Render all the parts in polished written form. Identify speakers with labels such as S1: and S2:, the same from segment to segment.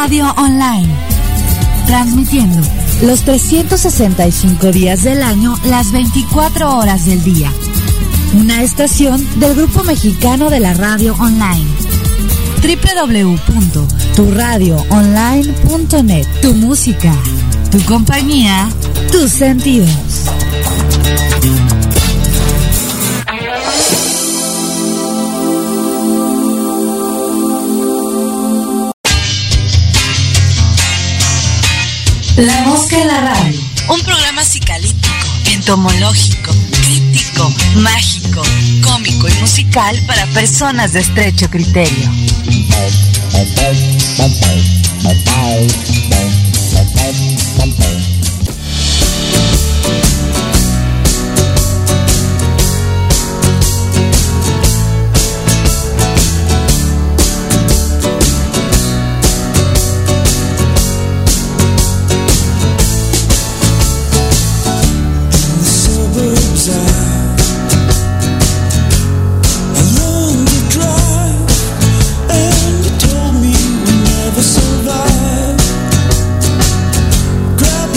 S1: radio online, transmitiendo los 365 días del año, las 24 horas del día. Una estación del Grupo Mexicano de la Radio Online. www.turadioonline.net. Tu música, tu compañía, tus sentidos. La Mosca en la Radio.
S2: Un programa psicalítico, entomológico, crítico, mágico, cómico y musical para personas de estrecho criterio.
S3: Grab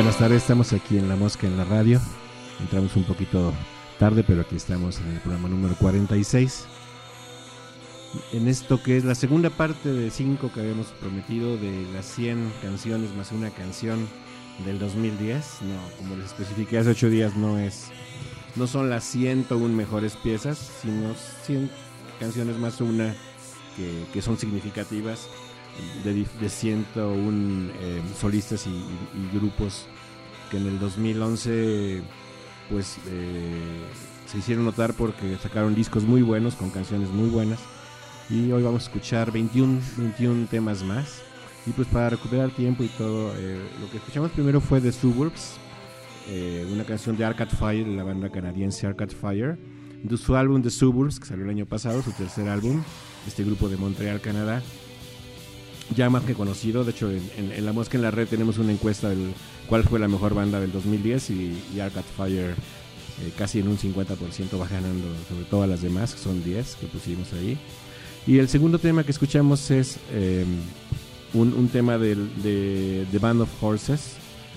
S3: Buenas tardes, estamos aquí en La Mosca en la radio. Entramos un poquito tarde, pero aquí estamos en el programa número 46. En esto que es la segunda parte de 5 que habíamos prometido de las 100 canciones más una canción del 2010. No, como les especifiqué hace 8 días, no son las 101 mejores piezas, sino 100 canciones más una que son significativas de 101 solistas y grupos que en el 2011 pues se hicieron notar porque sacaron discos muy buenos con canciones muy buenas, y hoy vamos a escuchar 21 temas más. Y pues para recuperar tiempo y todo, lo que escuchamos primero fue The Suburbs, una canción de Arcade Fire, la banda canadiense Arcade Fire, de su álbum The Suburbs, que salió el año pasado, su tercer álbum, este grupo de Montreal, Canadá, ya más que conocido. De hecho, en La Mosca en la Red tenemos una encuesta del cuál fue la mejor banda del 2010, y Arcade Fire casi en un 50% va ganando sobre todas las demás, que son 10 que pusimos ahí. Y el segundo tema que escuchamos es un tema de The Band of Horses,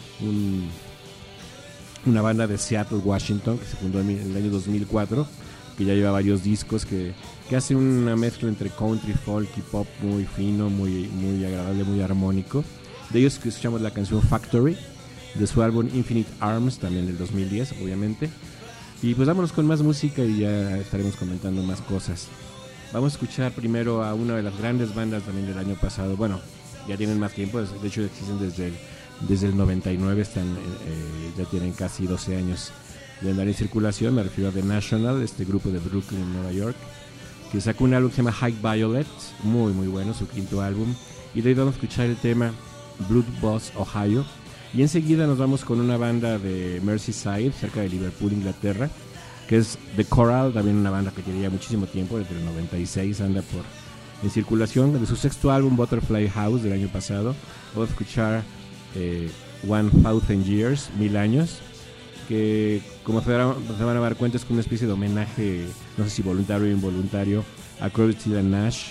S3: una banda de Seattle, Washington, que se fundó en el año 2004, que ya lleva varios discos, que hace una mezcla entre country, folk y pop muy fino, muy agradable, muy armónico. De ellos que escuchamos la canción Factory, de su álbum Infinite Arms, también del 2010, obviamente. Y pues vámonos con más música y ya estaremos comentando más cosas. Vamos a escuchar primero a una de las grandes bandas también del año pasado. Bueno, ya tienen más tiempo, de hecho existen desde el 99, ya tienen casi 12 años de andar en circulación. Me refiero a The National, este grupo de Brooklyn, Nueva York, que sacó un álbum que se llama High Violet, muy muy bueno, su quinto álbum. Y de ahí vamos a escuchar el tema Blood Boss, Ohio. Y enseguida nos vamos con una banda de Merseyside, cerca de Liverpool, Inglaterra, que es The Coral, también una banda que lleva muchísimo tiempo, desde el 96 anda en circulación. De su sexto álbum, Butterfly House, del año pasado, vamos a escuchar 1000 Years, 1000 años, que como se van a dar cuenta es como una especie de homenaje, no sé si voluntario o involuntario, a Crosby, Stills and Nash,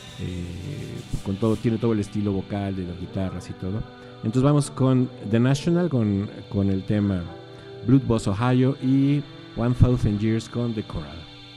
S3: tiene todo el estilo vocal de las guitarras y todo. Entonces vamos con The National con el tema Blood Boss, Ohio, y 1000 Years con The Coral.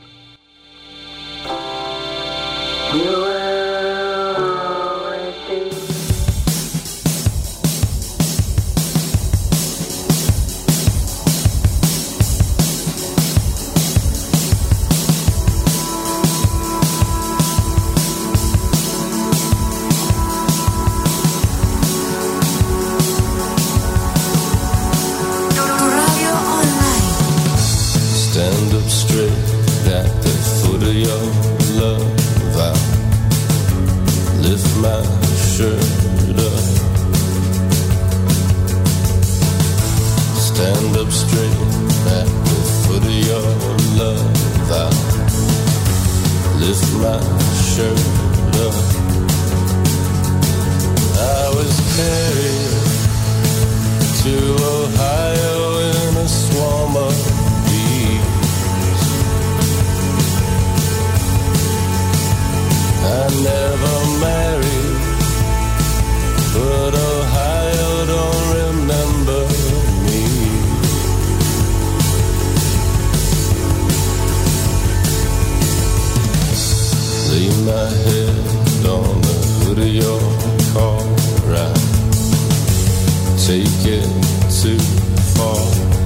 S4: Stand up straight at the foot of your love. I'll lift my shirt up. Stand up straight at the foot of your love. I'll lift my shirt up. I was carried to Ohio in a swarm of I never married, but Ohio don't remember me. Lay my head on the hood of your car, right? Take it too far.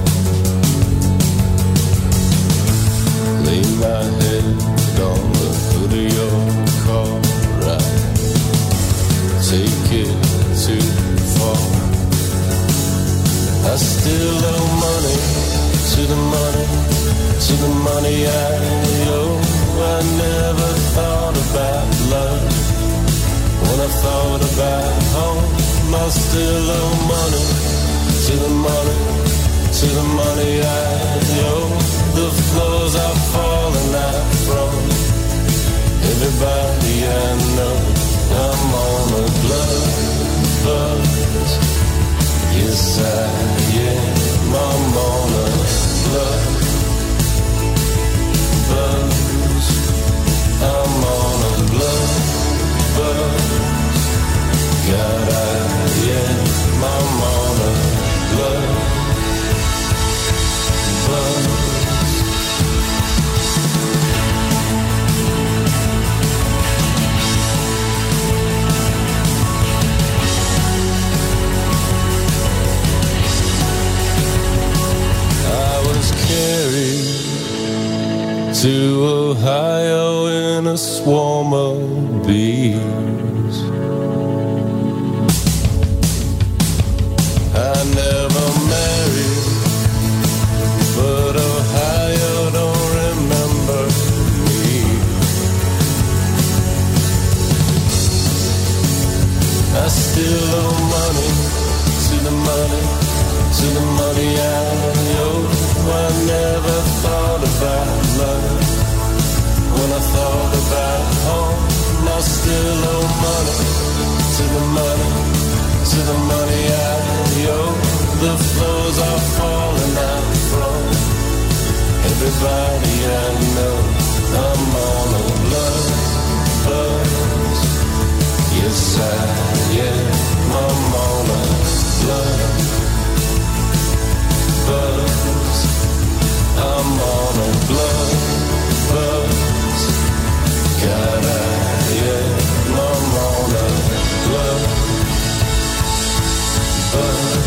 S4: Lay my head on the hood of your car, right? Take it too far. I still owe money to the money, to the money I owe. I never thought about love when I thought about home. I still owe money to the money, to the money I owe. The floors are falling out from everybody I know. I'm on a blood buzz. Yes I am. I'm on a blood buzz. I'm on a blood buzz. God I am. I'm on a blood married to Ohio in a swarm of bees. I never married, but Ohio don't remember me. I still owe money to the money, to the money I owe. I never thought about love when I thought about home. I still owe money to the money, to the money I owe. The floors are falling out from everybody I know. I'm on a blood buzz. Yes, I am. I'm on a blood buzz. I'm on a blood buzz. God, I am. I'm on a blood buzz.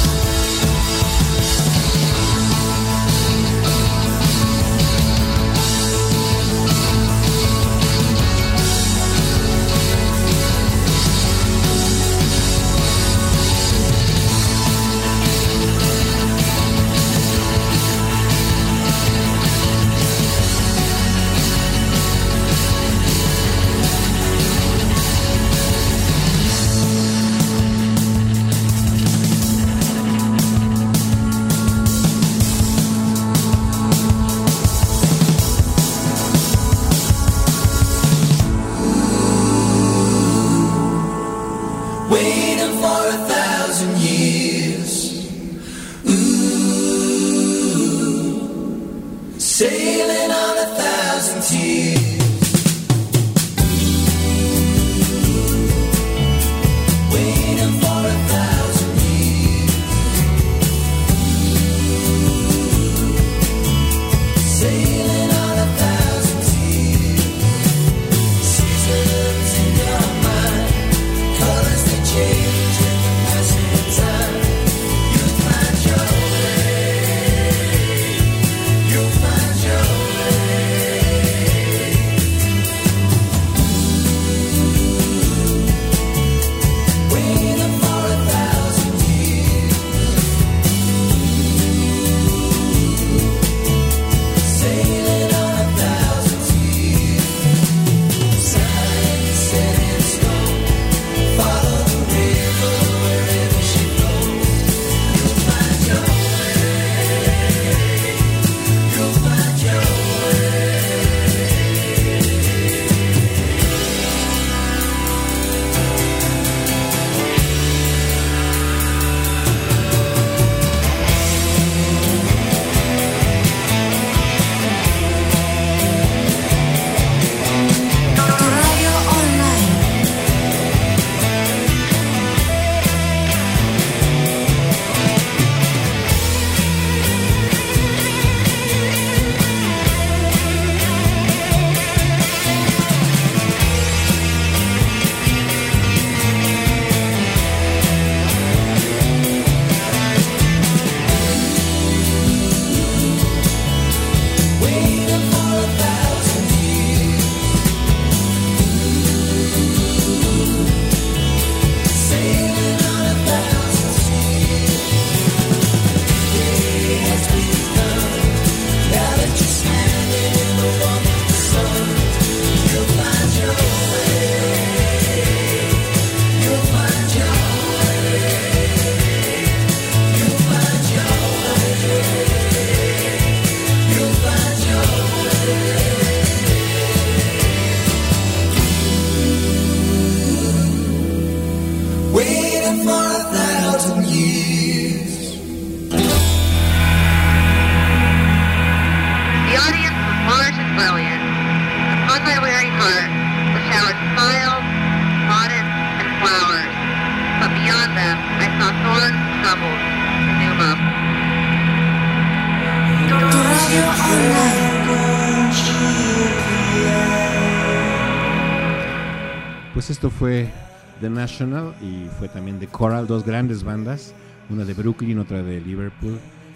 S3: Pues esto fue The National y fue también The Coral, dos grandes bandas, una de Brooklyn, otra de Liverpool,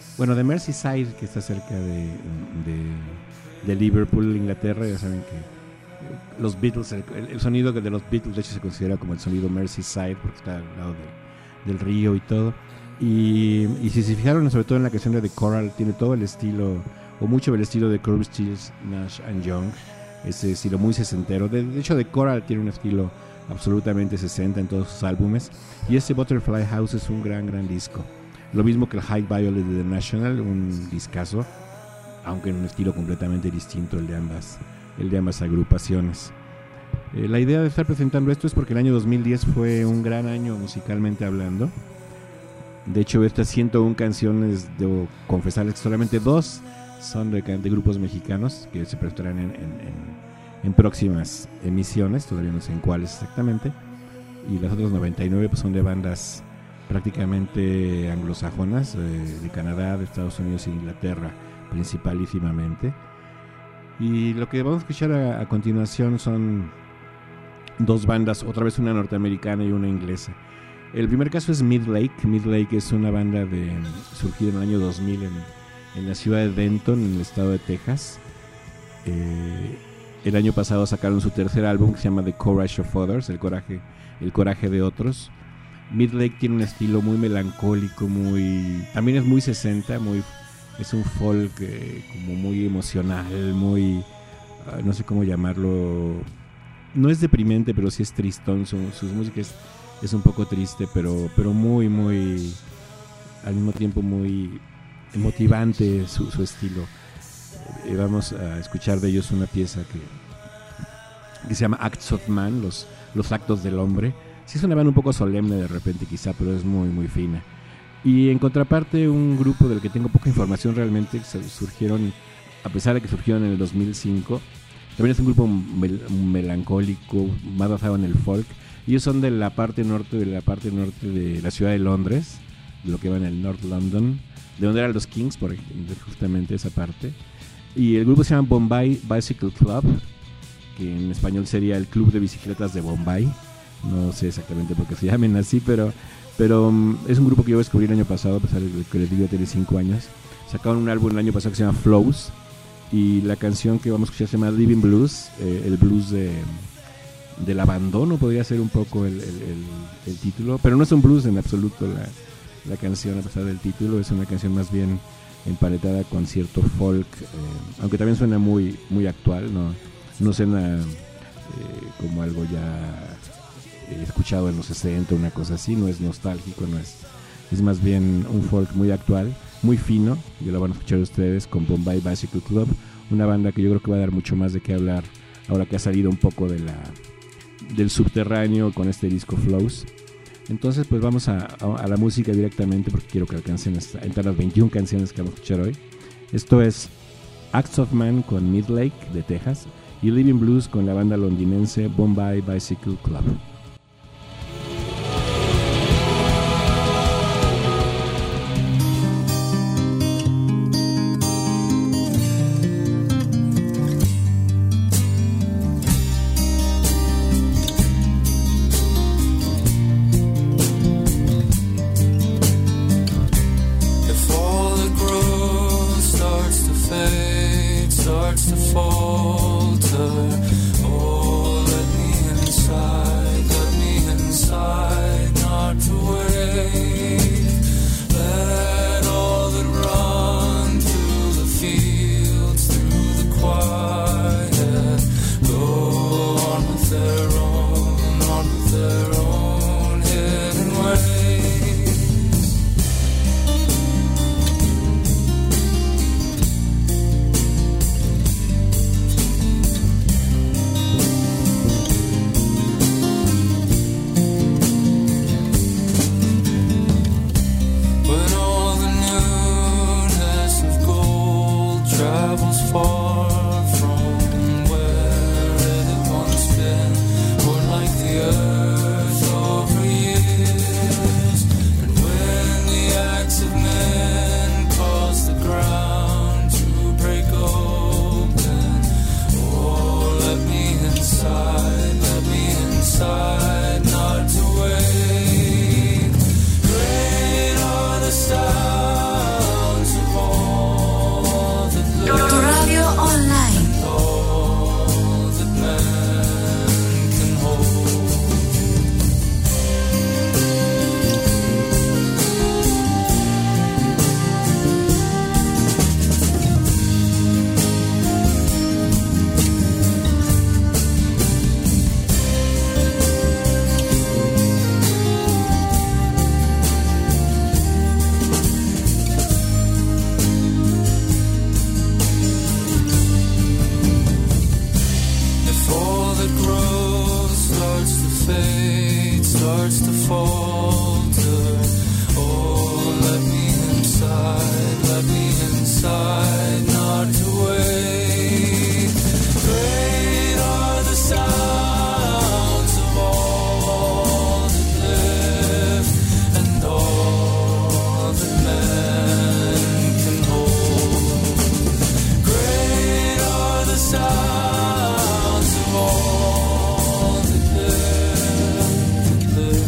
S3: bueno, de Merseyside, que está cerca de Liverpool, Inglaterra. Ya saben que los Beatles, el sonido de los Beatles de hecho se considera como el sonido Merseyside porque está al lado del río y todo. Y si se fijaron sobre todo en la canción de The Coral, tiene todo el estilo, o mucho del estilo de Crosby, Stills, Nash & Young, ese estilo muy sesentero. De hecho The Coral tiene un estilo absolutamente 60 en todos sus álbumes, y este Butterfly House es un gran disco, lo mismo que el High Violet de The National, un discazo, aunque en un estilo completamente distinto el de ambas agrupaciones. La idea de estar presentando esto es porque el año 2010 fue un gran año musicalmente hablando. De hecho, estas 101 canciones, debo confesarles que solamente 2 son de grupos mexicanos que se presentarán en próximas emisiones, todavía no sé en cuáles exactamente, y las otras 99 pues son de bandas prácticamente anglosajonas, de Canadá, de Estados Unidos e Inglaterra principalísimamente. Y lo que vamos a escuchar a continuación son 2 bandas, otra vez una norteamericana y una inglesa. El primer caso es Midlake. Midlake es una banda surgida en el año 2000 en la ciudad de Denton, en el estado de Texas. El año pasado sacaron su tercer álbum que se llama The Courage of Others, el coraje de otros. Midlake tiene un estilo muy melancólico, también es muy 60, es un folk como muy emocional, muy no sé cómo llamarlo, no es deprimente, pero sí es tristón. Sus músicas es un poco triste, pero muy al mismo tiempo muy motivante su estilo. Vamos a escuchar de ellos una pieza que se llama Acts of Man, los actos del hombre. Sí es una banda un poco solemne de repente quizá, pero es muy fina. Y en contraparte, un grupo del que tengo poca información realmente, surgieron, a pesar de que surgieron en el 2005, también es un grupo melancólico, más basado en el folk. Ellos son de la parte norte de la ciudad de Londres, de lo que va en el North London, de donde eran los Kings, por ejemplo, justamente esa parte. Y el grupo se llama Bombay Bicycle Club, que en español sería el Club de Bicicletas de Bombay. No sé exactamente por qué se llamen así, pero es un grupo que yo descubrí el año pasado, a pesar de que les digo tiene 5 años. Sacaron un álbum el año pasado que se llama Flows, y la canción que vamos a escuchar se llama Living Blues, el blues del abandono podría ser un poco el título, pero no es un blues en absoluto la canción, a pesar del título. Es una canción más bien emparentada con cierto folk, aunque también suena muy actual, no suena como algo ya escuchado en los 60, una cosa así, no es nostálgico, es más bien un folk muy actual, muy fino. Ya lo van a escuchar ustedes con Bombay Bicycle Club, una banda que yo creo que va a dar mucho más de qué hablar ahora que ha salido un poco del subterráneo con este disco Flows. Entonces pues vamos a la música directamente, porque quiero que alcancen entre las 21 canciones que vamos a escuchar hoy. Esto es Acts of Man con Midlake de Texas y Living Blues con la banda londinense Bombay Bicycle Club.
S5: Falter, oh, let me inside. inside not to wait. Great are the sounds of all that live and all that men can hold. Great are the sounds of all that live.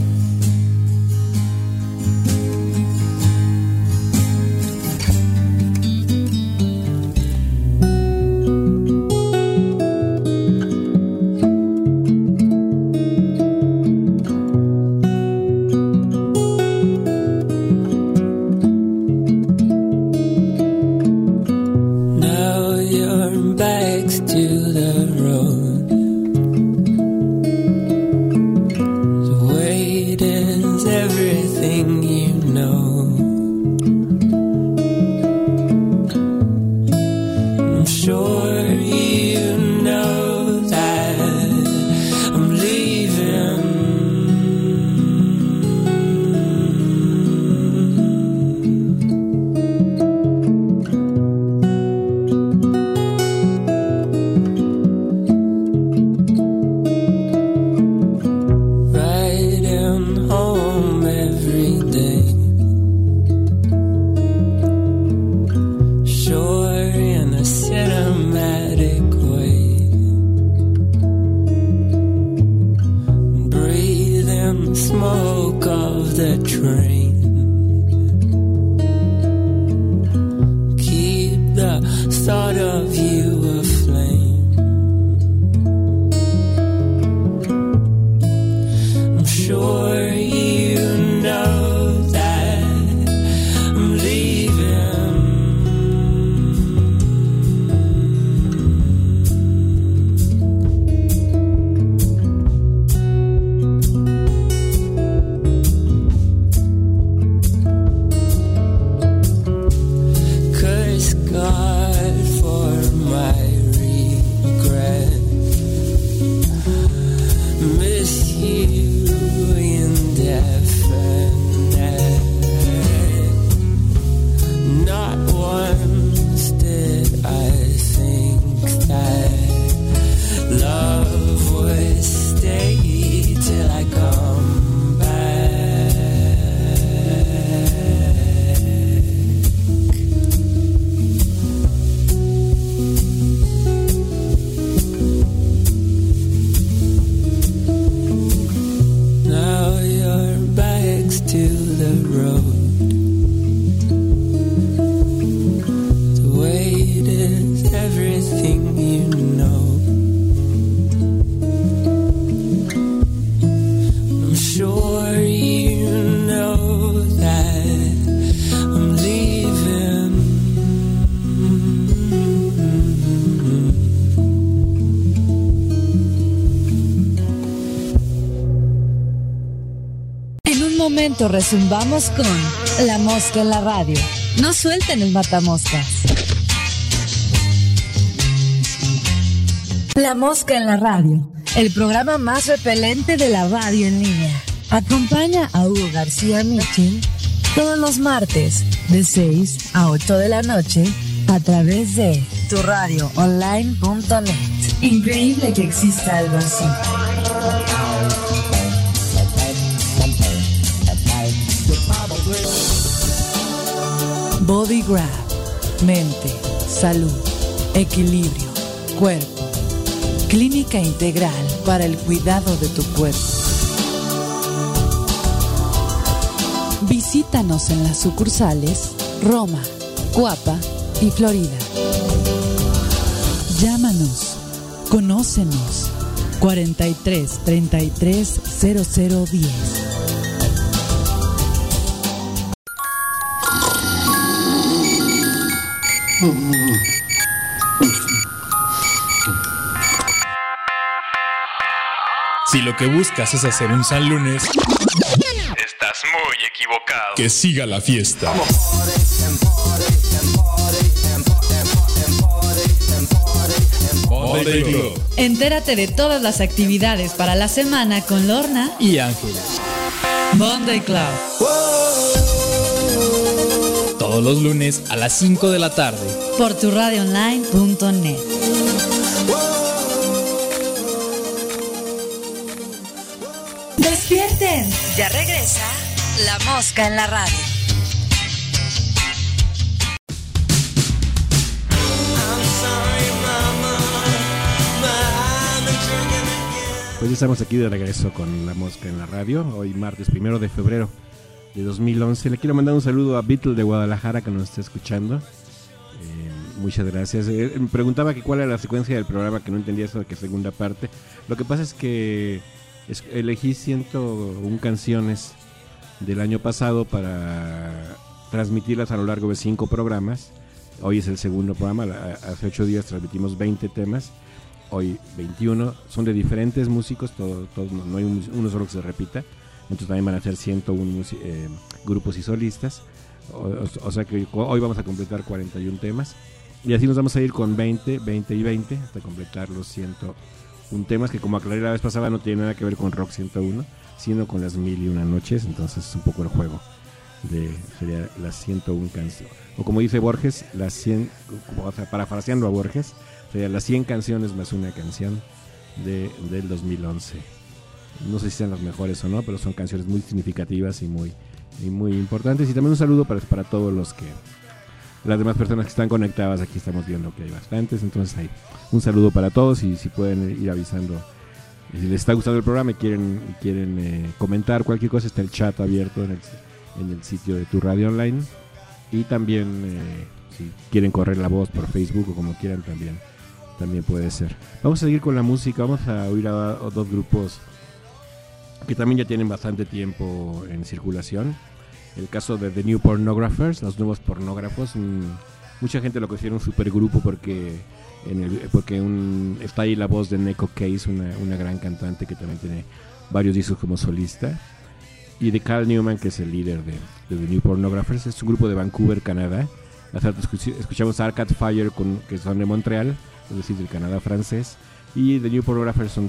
S5: Now your back's to the road. The weight is everything you know. I'm sure you know that I'm leaving. Riding home every day, sure in a cinematic way, breathing the smoke of the train, keep the thought of you aflame. I'm sure you know that I'm leaving. Curse God for my regret. Miss you indefinite. Not once did I think that love would stay till I come back. Now your back's to the road. The weight is everything you know. I'm sure you know that I'm leaving.
S1: En un momento rezumbamos con La Mosca en la Radio. No suelten el matamoscas. La Mosca en la Radio, el programa más repelente de la radio en línea. Acompaña a Hugo García Michin todos los martes de 6 a 8 de la noche a través de turadioonline.net. Increíble que exista algo así. Body Grab, mente, salud, equilibrio, cuerpo. Clínica integral para el cuidado de tu cuerpo. Visítanos en las sucursales Roma, Coapa y Florida. Llámanos, conócenos, 43 33 0010.
S6: Si lo que buscas es hacer un San Lunes, estás muy equivocado. Que siga la fiesta. Monday Club.
S1: Entérate de todas las actividades para la semana con Lorna
S6: Y Ángela.
S1: Monday Club.
S6: Todo Todos los lunes a las 5 de la tarde.
S1: Por turradioonline.net. ¡Despierten!
S2: Ya regresa La Mosca en la Radio.
S3: Pues ya estamos aquí de regreso con La Mosca en la Radio. Hoy martes 1 de febrero de 2011. Le quiero mandar un saludo a Beatle de Guadalajara que nos está escuchando. Muchas gracias. Me preguntaba que cuál era la secuencia del programa, que no entendía eso de que segunda parte. Lo que pasa es que elegí 101 canciones del año pasado para transmitirlas a lo largo de 5 programas. Hoy es el segundo programa. Hace 8 días transmitimos 20 temas. Hoy 21. Son de diferentes músicos. No hay uno solo que se repita. Entonces también van a ser 101 grupos y solistas. O sea que hoy vamos a completar 41 temas. Y así nos vamos a ir con 20 y 20 hasta completar los 101 temas, que como aclaré la vez pasada no tiene nada que ver con Rock 101, sino con las 1001 noches. Entonces es un poco el juego. Sería las 101 canciones. O como dice Borges, las 100, o sea, parafraseando a Borges, sería las 100 canciones más una canción del 2011. No sé si sean las mejores o no, pero son canciones muy significativas y muy importantes. Y también un saludo para todos las demás personas que están conectadas. Aquí estamos viendo que hay bastantes, entonces hay un saludo para todos. Y si pueden ir avisando, si les está gustando el programa y quieren comentar cualquier cosa, está el chat abierto en el sitio de Tu Radio Online. Y también si quieren correr la voz por Facebook o como quieran, también puede ser. Vamos a seguir con la música. Vamos a oír a dos grupos que también ya tienen bastante tiempo en circulación. El caso de The New Pornographers, los nuevos pornógrafos. Mucha gente lo considera un supergrupo porque está ahí la voz de Neko Case, una gran cantante que también tiene varios discos como solista, y de Cal Newman, que es el líder de The New Pornographers. Es un grupo de Vancouver, Canadá. Escuchamos Arcade Fire, que son de Montreal, es decir, del Canadá francés, y The New Pornographers son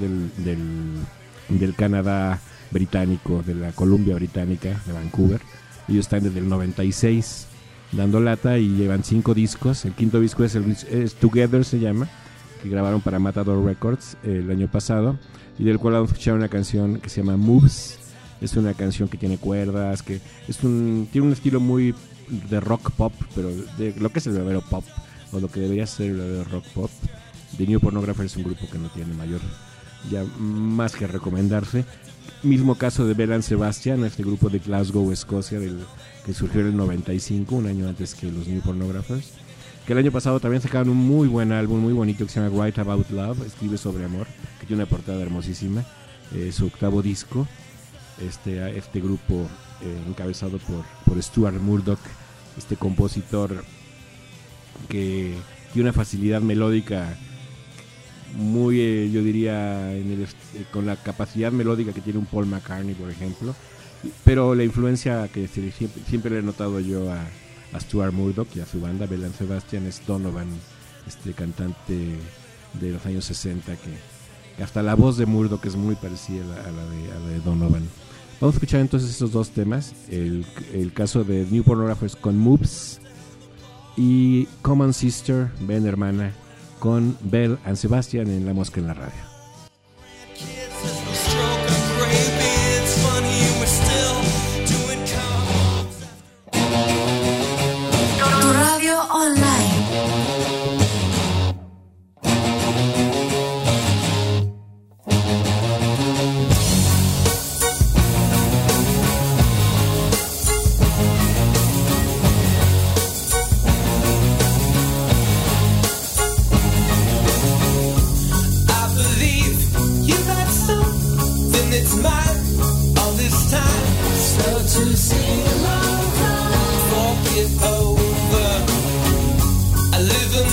S3: del Canadá británico, de la Columbia Británica de Vancouver. Ellos están desde el 96 dando lata y llevan 5 discos. El quinto disco es Together, se llama, que grabaron para Matador Records el año pasado, y del cual vamos a escuchar una canción que se llama Moves. Es una canción que tiene cuerdas, que tiene un estilo muy de rock pop, pero de lo que es el verdadero pop, o lo que debería ser el verdadero rock pop. The New Pornographer es un grupo que no tiene ya más que recomendarse. Mismo caso de Belle & Sebastian, este grupo de Glasgow, Escocia, que surgió en el 95, un año antes que los New Pornographers, que el año pasado también sacaron un muy buen álbum, muy bonito, que se llama Write About Love, escribe sobre amor, que tiene una portada hermosísima. Su octavo disco. Este grupo encabezado por Stuart Murdoch, este compositor que tiene una facilidad melódica muy, yo diría, con la capacidad melódica que tiene un Paul McCartney, por ejemplo. Pero la influencia que siempre le he notado yo a Stuart Murdoch y a su banda Belle & Sebastian es Donovan, este cantante de los años 60 que hasta la voz de Murdoch es muy parecida a la de Donovan. Vamos a escuchar entonces esos dos temas, el caso de New Pornographers con Moves y Common Sister, Ven Hermana, con Belle & Sebastian en La Mosca en la Radio.
S1: Tu radio online.
S7: I live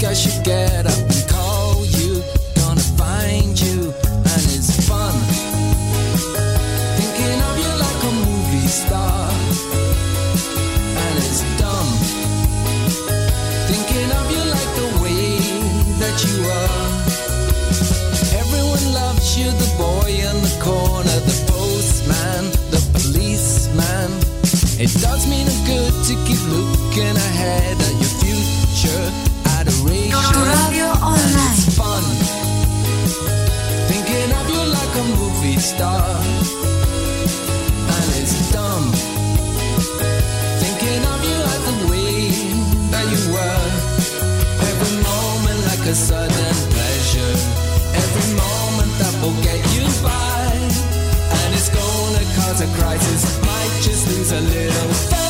S5: I should get up and call you. Gonna find you, and it's fun thinking of you like a movie star. And it's dumb thinking of you like the way that you are. Everyone loves you, the boy in the corner, the postman, the policeman. It does me no good to keep looking ahead at your future adoration.
S1: Tu radio online.
S5: It's fun thinking of you like a movie star. And it's dumb thinking of you like the way that you were. Every moment like a sudden pleasure. Every moment that will get you by. And it's gonna cause a crisis. Might just lose a little faith.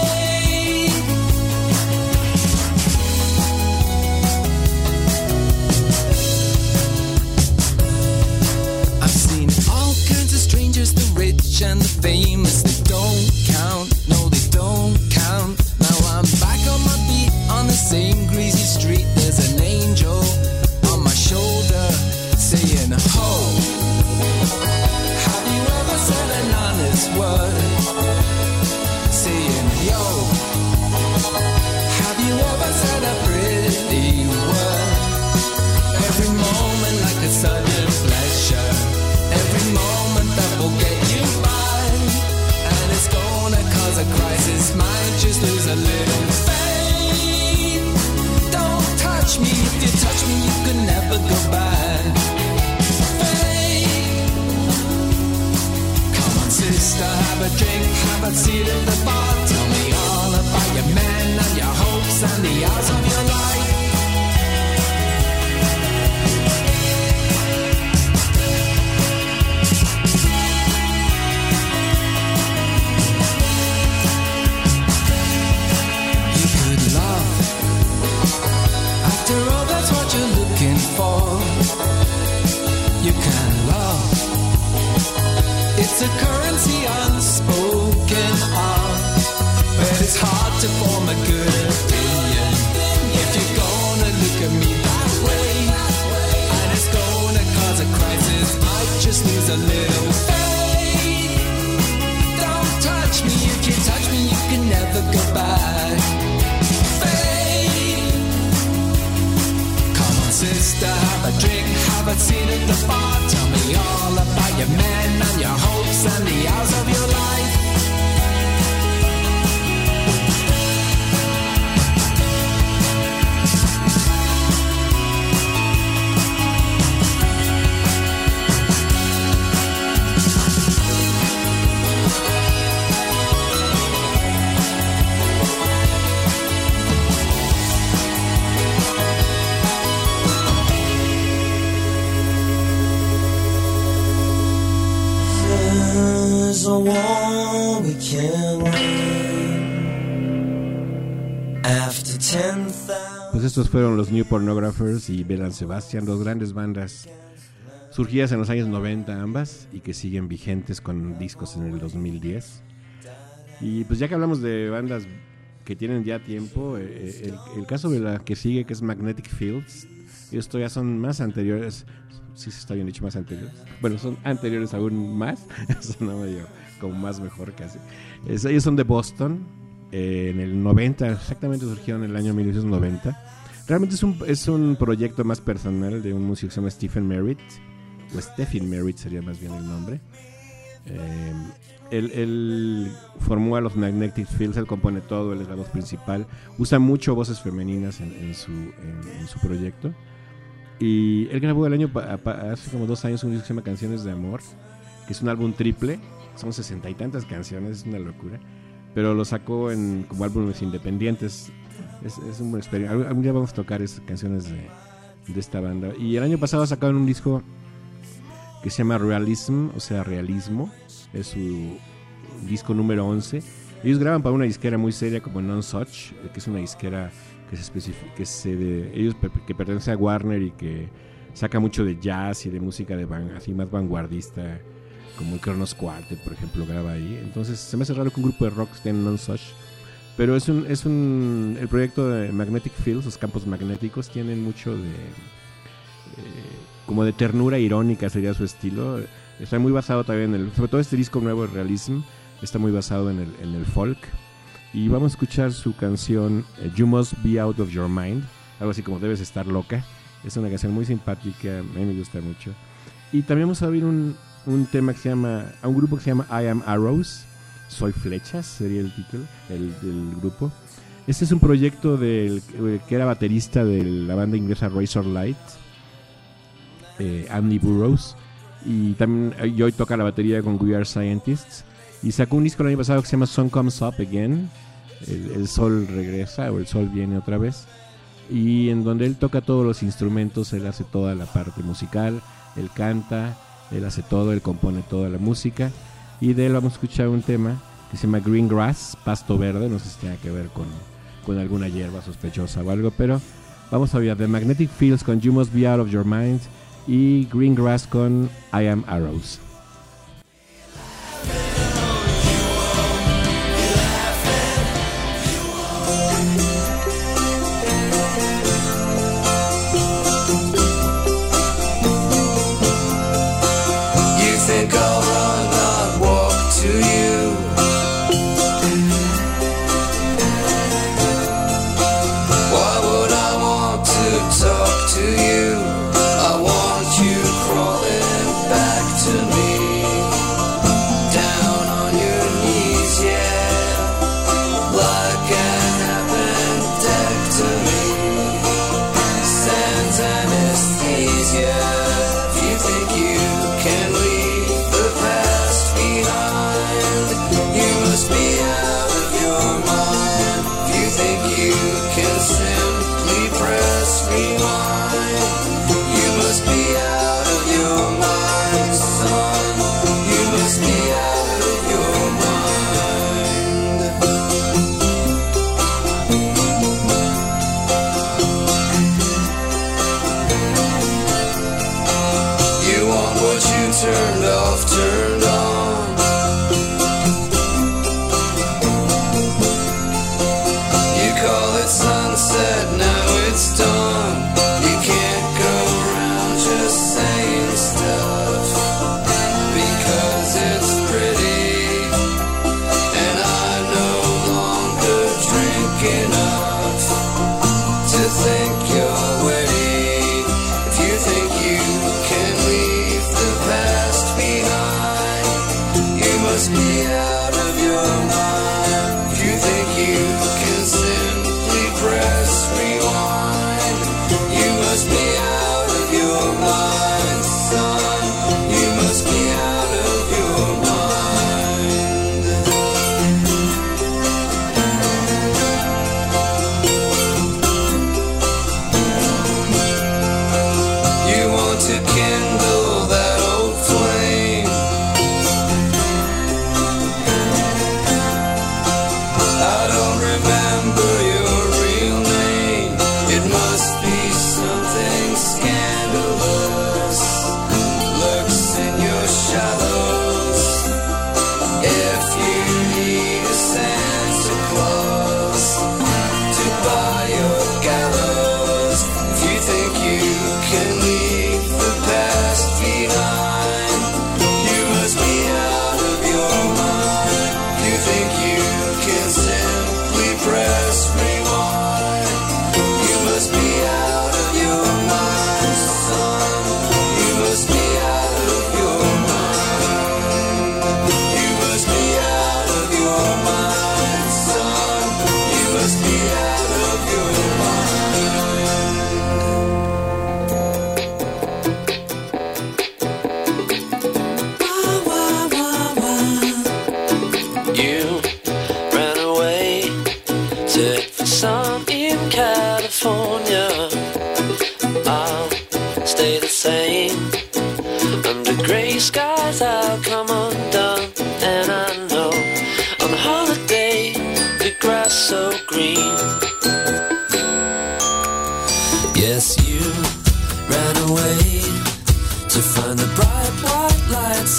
S5: I've seen all kinds of strangers, the rich and the famous. They don't count, no they don't count. Now I'm back on my feet on the same greasy street. There's an angel on my shoulder saying ho. Have you ever said an honest word? Saying yo. Have you ever said a pretty word? Every moment like a sudden pleasure. Every moment that will get you by. And it's gonna cause a crisis. Might just lose a little faith. Don't touch me. If you touch me you can never go back. Faith. Come on sister, have a drink, have a seat at the bar. Tell me all about your men and your hopes and the hours of your life. You could love. After all, that's what you're looking for. You can love. It's a currency unspoken of. But it's hard to form a good opinion if you're gonna look at me that way. And it's gonna cause a crisis. Might just lose a little faith. Don't touch me. If you touch me you can never go back. Faith. Come on sister, have a drink, have a seat at the bar. Tell me all about your men and your hopes and the hours of your life.
S7: There's a war we can win after 10,000.
S3: Pues estos fueron los New Pornographers y Belle Sebastian, dos grandes bandas surgidas en los años 90 ambas y que siguen vigentes con discos en el 2010. Y pues ya que hablamos de bandas que tienen ya tiempo, el caso de la que sigue, que es Magnetic Fields, ellos todavía son más anteriores. Sí, está bien dicho, más anteriores. Bueno, son anteriores aún más. Sonó medio como más mejor casi. Ellos son de Boston. En el 90, exactamente surgieron en el año 1990. Realmente es un proyecto más personal de un músico que se llama Stephen Merritt. O Stephen Merritt sería más bien el nombre. Él formó a los Magnetic Fields, él compone todo, él es la voz principal. Usa mucho voces femeninas en su proyecto. Y él grabó hace como 2 años un disco que se llama Canciones de Amor, que es un álbum triple, son 60 y tantas canciones, es una locura, pero lo sacó como álbumes independientes. Es un buen experimento. Algún día vamos a tocar esas canciones de esta banda. Y el año pasado sacaron un disco que se llama Realism, o sea, Realismo, es su disco número 11. Ellos graban para una disquera muy seria como Nonsuch, que es una disquera que pertenece a Warner y que saca mucho de jazz y de música así más vanguardista, como el Kronos Quartet, por ejemplo, graba ahí. Entonces se me hace raro que un grupo de rock esté en Nonsuch, Pero el proyecto de Magnetic Fields, los campos magnéticos, tienen mucho de como de ternura irónica, sería su estilo. Está muy basado también sobre todo este disco nuevo, el Realism, está muy basado en el folk. Y vamos a escuchar su canción You Must Be Out of Your Mind, algo así como Debes Estar Loca. Es una canción muy simpática, a mí me gusta mucho. Y también vamos a oír un tema que se llama, a un grupo que se llama I Am Arrows, Soy Flechas, sería el título del grupo. Este es un proyecto que era baterista de la banda inglesa Razorlight, Andy Burroughs, y también hoy toca la batería con We Are Scientists, y sacó un disco el año pasado que se llama Sun Comes Up Again, el sol regresa o el sol viene otra vez, y en donde él toca todos los instrumentos, él hace toda la parte musical, él canta, él hace todo, él compone toda la música, y de él vamos a escuchar un tema que se llama Green Grass, pasto verde, no sé si tenga que ver con alguna hierba sospechosa o algo, pero vamos a ver The Magnetic Fields con You Must Be Out of Your Mind y Green Grass con I Am Arrows.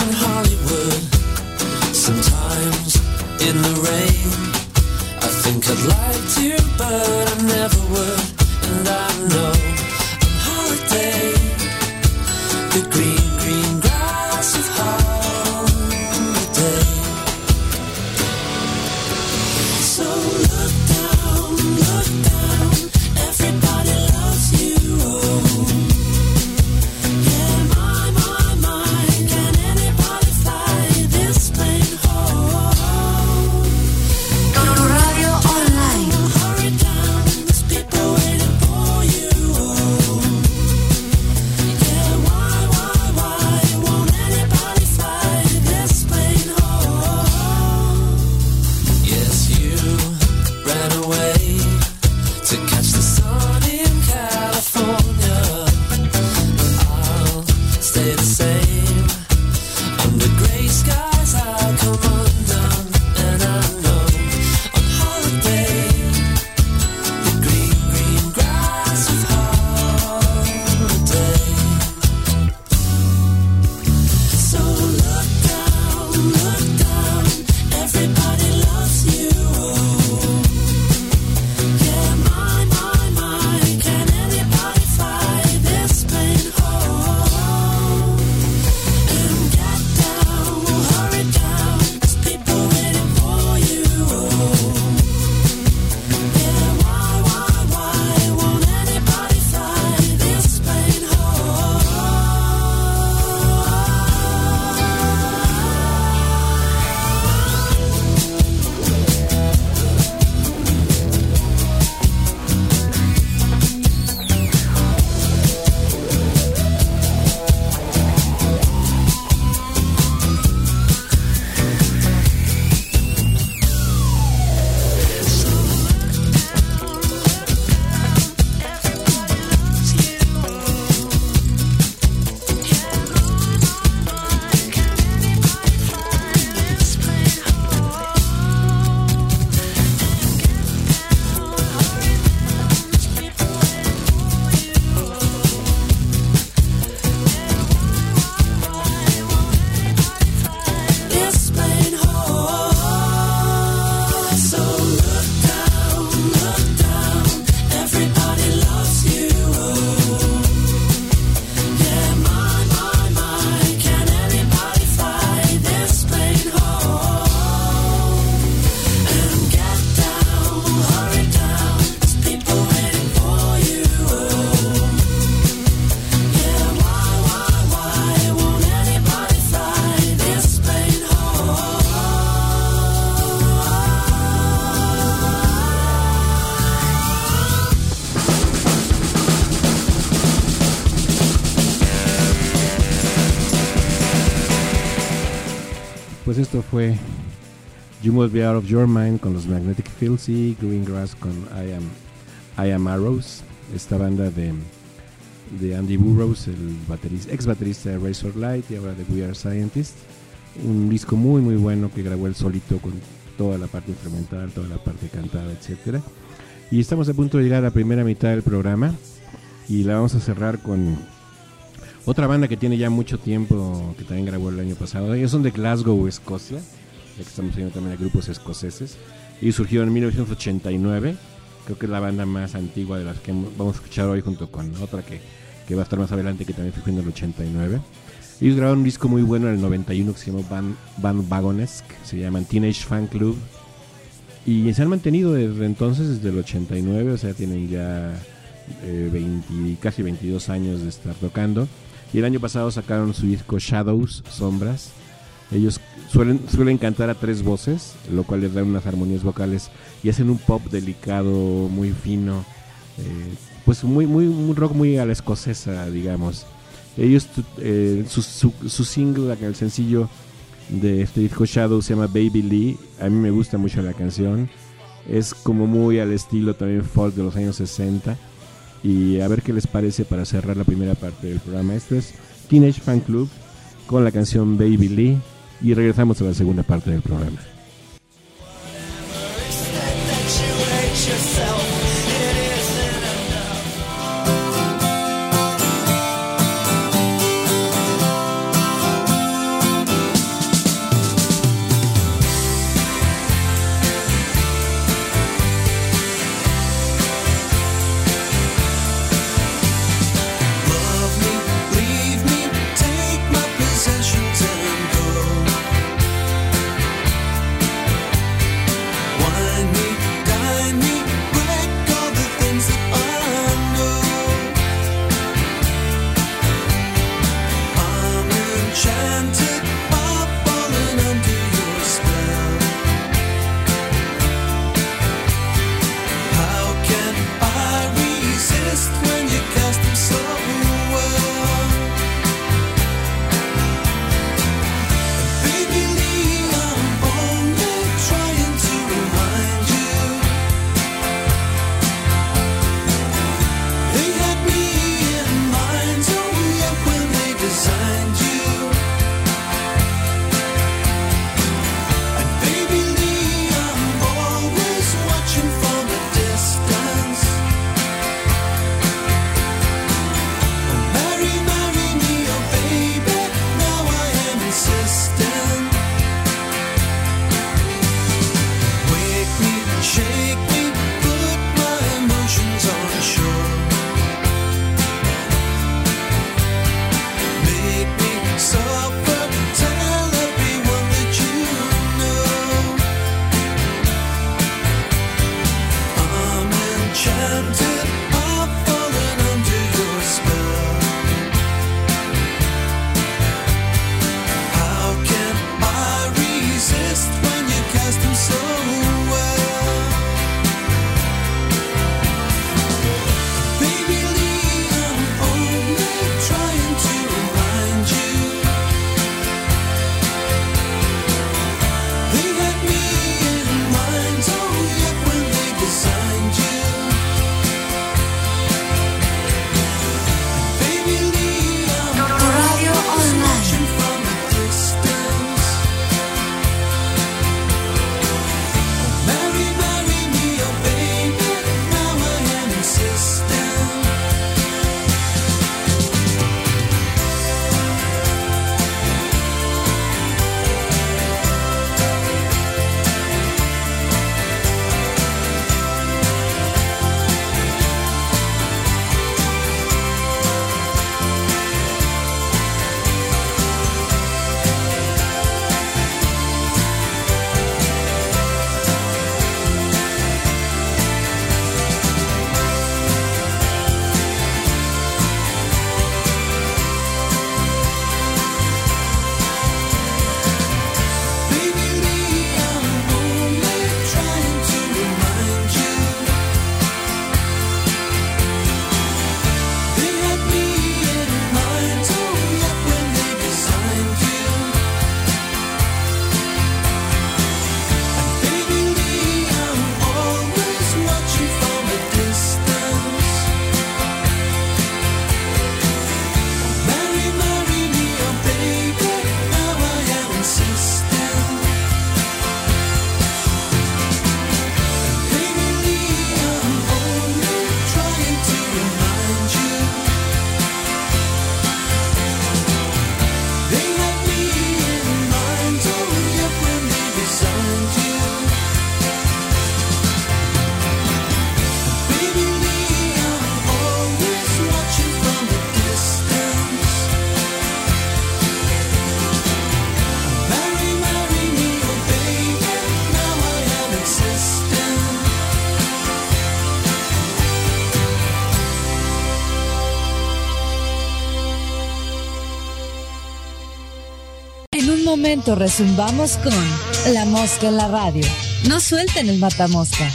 S5: In the rain, I think I'd
S3: pues esto fue You Must Be Out of Your Mind con los Magnetic Fields y Greengrass con I Am Arrows, esta banda de Andy Burroughs, el ex baterista de Razor Light y ahora de We Are Scientists. Un disco muy muy bueno que grabó él solito con toda la parte instrumental, toda la parte cantada, etcétera. Y estamos a punto de llegar a la primera mitad del programa y la vamos a cerrar con otra banda que tiene ya mucho tiempo, que también grabó el año pasado. Ellos son de Glasgow, Escocia, ya que estamos viendo también a grupos escoceses. Y surgieron en 1989. Creo que es la banda más antigua de las que vamos a escuchar hoy, junto con otra que va a estar más adelante, que también fue en el 89. Ellos grabaron un disco muy bueno en el 91 que se llamó Band Vagonesque, se llaman Teenage Fan Club. Y se han mantenido desde entonces, desde el 89, o sea, tienen ya casi 22 años de estar tocando. Y el año pasado sacaron su disco Shadows, Sombras. Ellos suelen cantar a 3 voces, lo cual les da unas armonías vocales y hacen un pop delicado, muy fino, pues un rock muy a la escocesa, digamos. Ellos, su single, el sencillo de este disco Shadows, se llama Baby Lee. A mí me gusta mucho la canción, es como muy al estilo también folk de los años 60. Y a ver qué les parece para cerrar la primera parte del programa. Esto es Teenage Fan Club con la canción Baby Lee y regresamos a la segunda parte del programa.
S1: momento rezumbamos con La Mosca en la Radio. No suelten el matamoscas.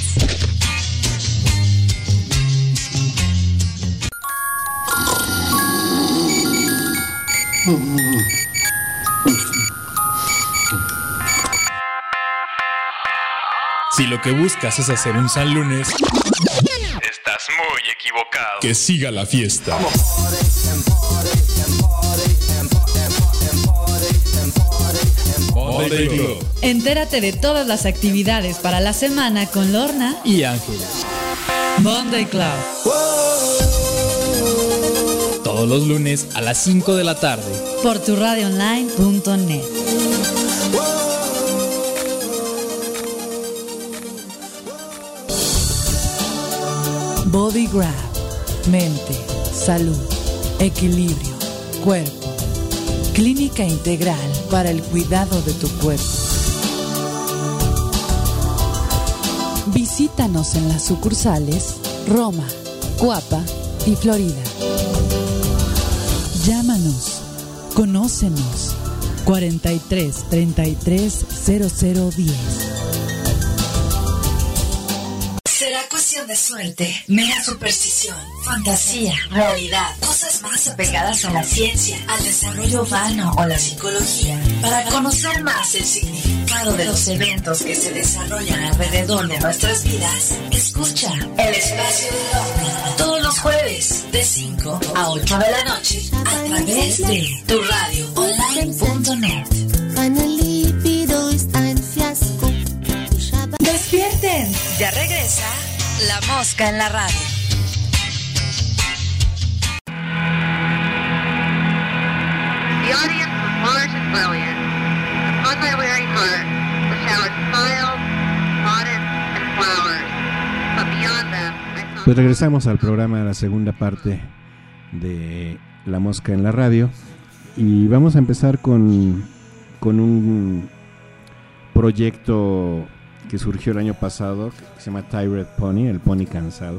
S6: Si lo que buscas es hacer un San Lunes, estás muy equivocado. Que siga la fiesta. Monday Club.
S1: Entérate de todas las actividades para la semana con Lorna
S6: Y Ángel.
S1: Monday Club.
S6: Todos los lunes a las 5 de la tarde.
S1: Por tu radioonline.net. Body Grab. Mente, salud, equilibrio, cuerpo. Clínica integral para el cuidado de tu cuerpo. Visítanos en las sucursales Roma, Cuapa y Florida. Llámanos, conócenos, 43 33 0010.
S2: Será cuestión de suerte, mera superstición, fantasía, realidad, cosas más apegadas a la ciencia, al desarrollo humano o la psicología. Para conocer más el significado de los eventos que se desarrollan alrededor de nuestras vidas, escucha El Espacio de Lorna todos los jueves de 5 a 8 de la noche a través de tu radioonline.net. ¡Despierten! Ya regresa La Mosca en la Radio.
S8: The audience was large and brilliant. Upon my weary heart was showered smiles, plaudits, and flowers. But beyond them, I saw...
S3: Pues regresamos al programa, a la segunda parte de La Mosca en la Radio. Y vamos a empezar con un proyecto que surgió el año pasado, que se llama Tired Pony, el pony cansado.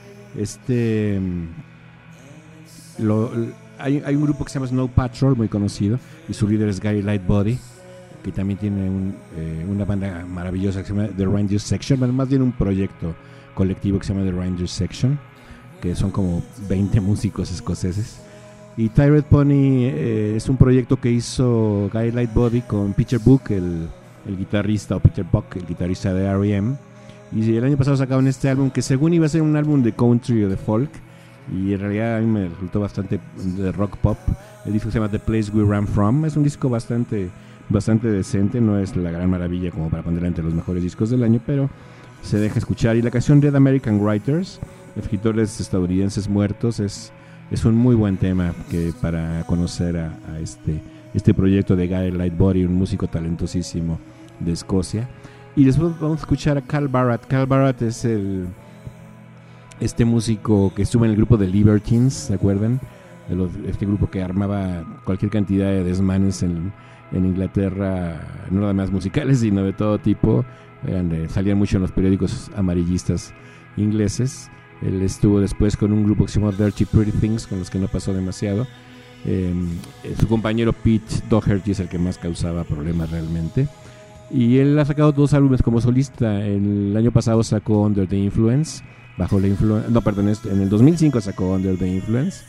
S3: Hay un grupo que se llama Snow Patrol, muy conocido, y su líder es Gary Lightbody, que también tiene una banda maravillosa que se llama The Rangers Section, bueno, más bien un proyecto colectivo que se llama The Rangers Section, que son como 20 músicos escoceses. Y Tired Pony es un proyecto que hizo Gary Lightbody con Peter Buck, el guitarrista, o Peter Buck, el guitarrista de R.E.M. Y el año pasado sacaron este álbum que según iba a ser un álbum de country o de folk, y en realidad a mí me resultó bastante de rock pop. El disco se llama The Place We Ran From. Es un disco bastante decente, no es la gran maravilla como para ponerla entre los mejores discos del año, pero se deja escuchar. Y la canción Dead American Writers, escritores estadounidenses muertos, es un muy buen tema que para conocer a este proyecto de Gary Lightbody, un músico talentosísimo de Escocia. Y después vamos a escuchar a Carl Barat. Carl Barat es este músico que estuvo en el grupo de Libertines, ¿se acuerdan? Este grupo que armaba cualquier cantidad de desmanes en Inglaterra, no nada más musicales, sino de todo tipo. Salían mucho en los periódicos amarillistas ingleses. Él estuvo después con un grupo que se llamó Dirty Pretty Things, con los que no pasó demasiado. Su compañero Pete Doherty es el que más causaba problemas realmente. Y él ha sacado 2 álbumes como solista. El año pasado sacó Under the Influence, en el 2005 sacó Under the Influence,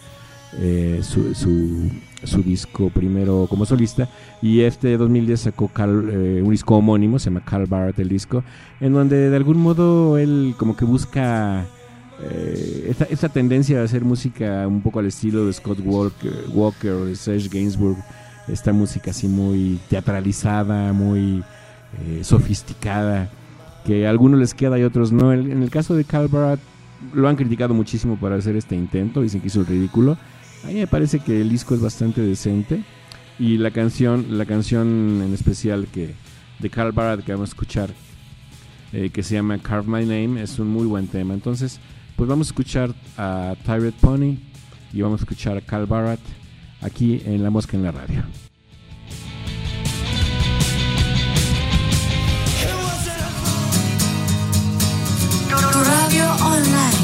S3: su disco primero como solista, y 2010 sacó un disco homónimo, se llama Carl Barat el disco, en donde de algún modo él como que busca esta tendencia de hacer música un poco al estilo de Scott Walker o de Serge Gainsbourg, esta música así muy teatralizada, muy sofisticada, que a algunos les queda y otros no. En el caso de Carl Barat lo han criticado muchísimo por hacer este intento, dicen que hizo el ridículo. A mí me parece que el disco es bastante decente, y la canción en especial de Carl Barat que vamos a escuchar, que se llama Carve My Name, es un muy buen tema. Entonces pues vamos a escuchar a Tired Pony y vamos a escuchar a Carl Barat aquí en La Mosca en la Radio.
S2: Tu radio online.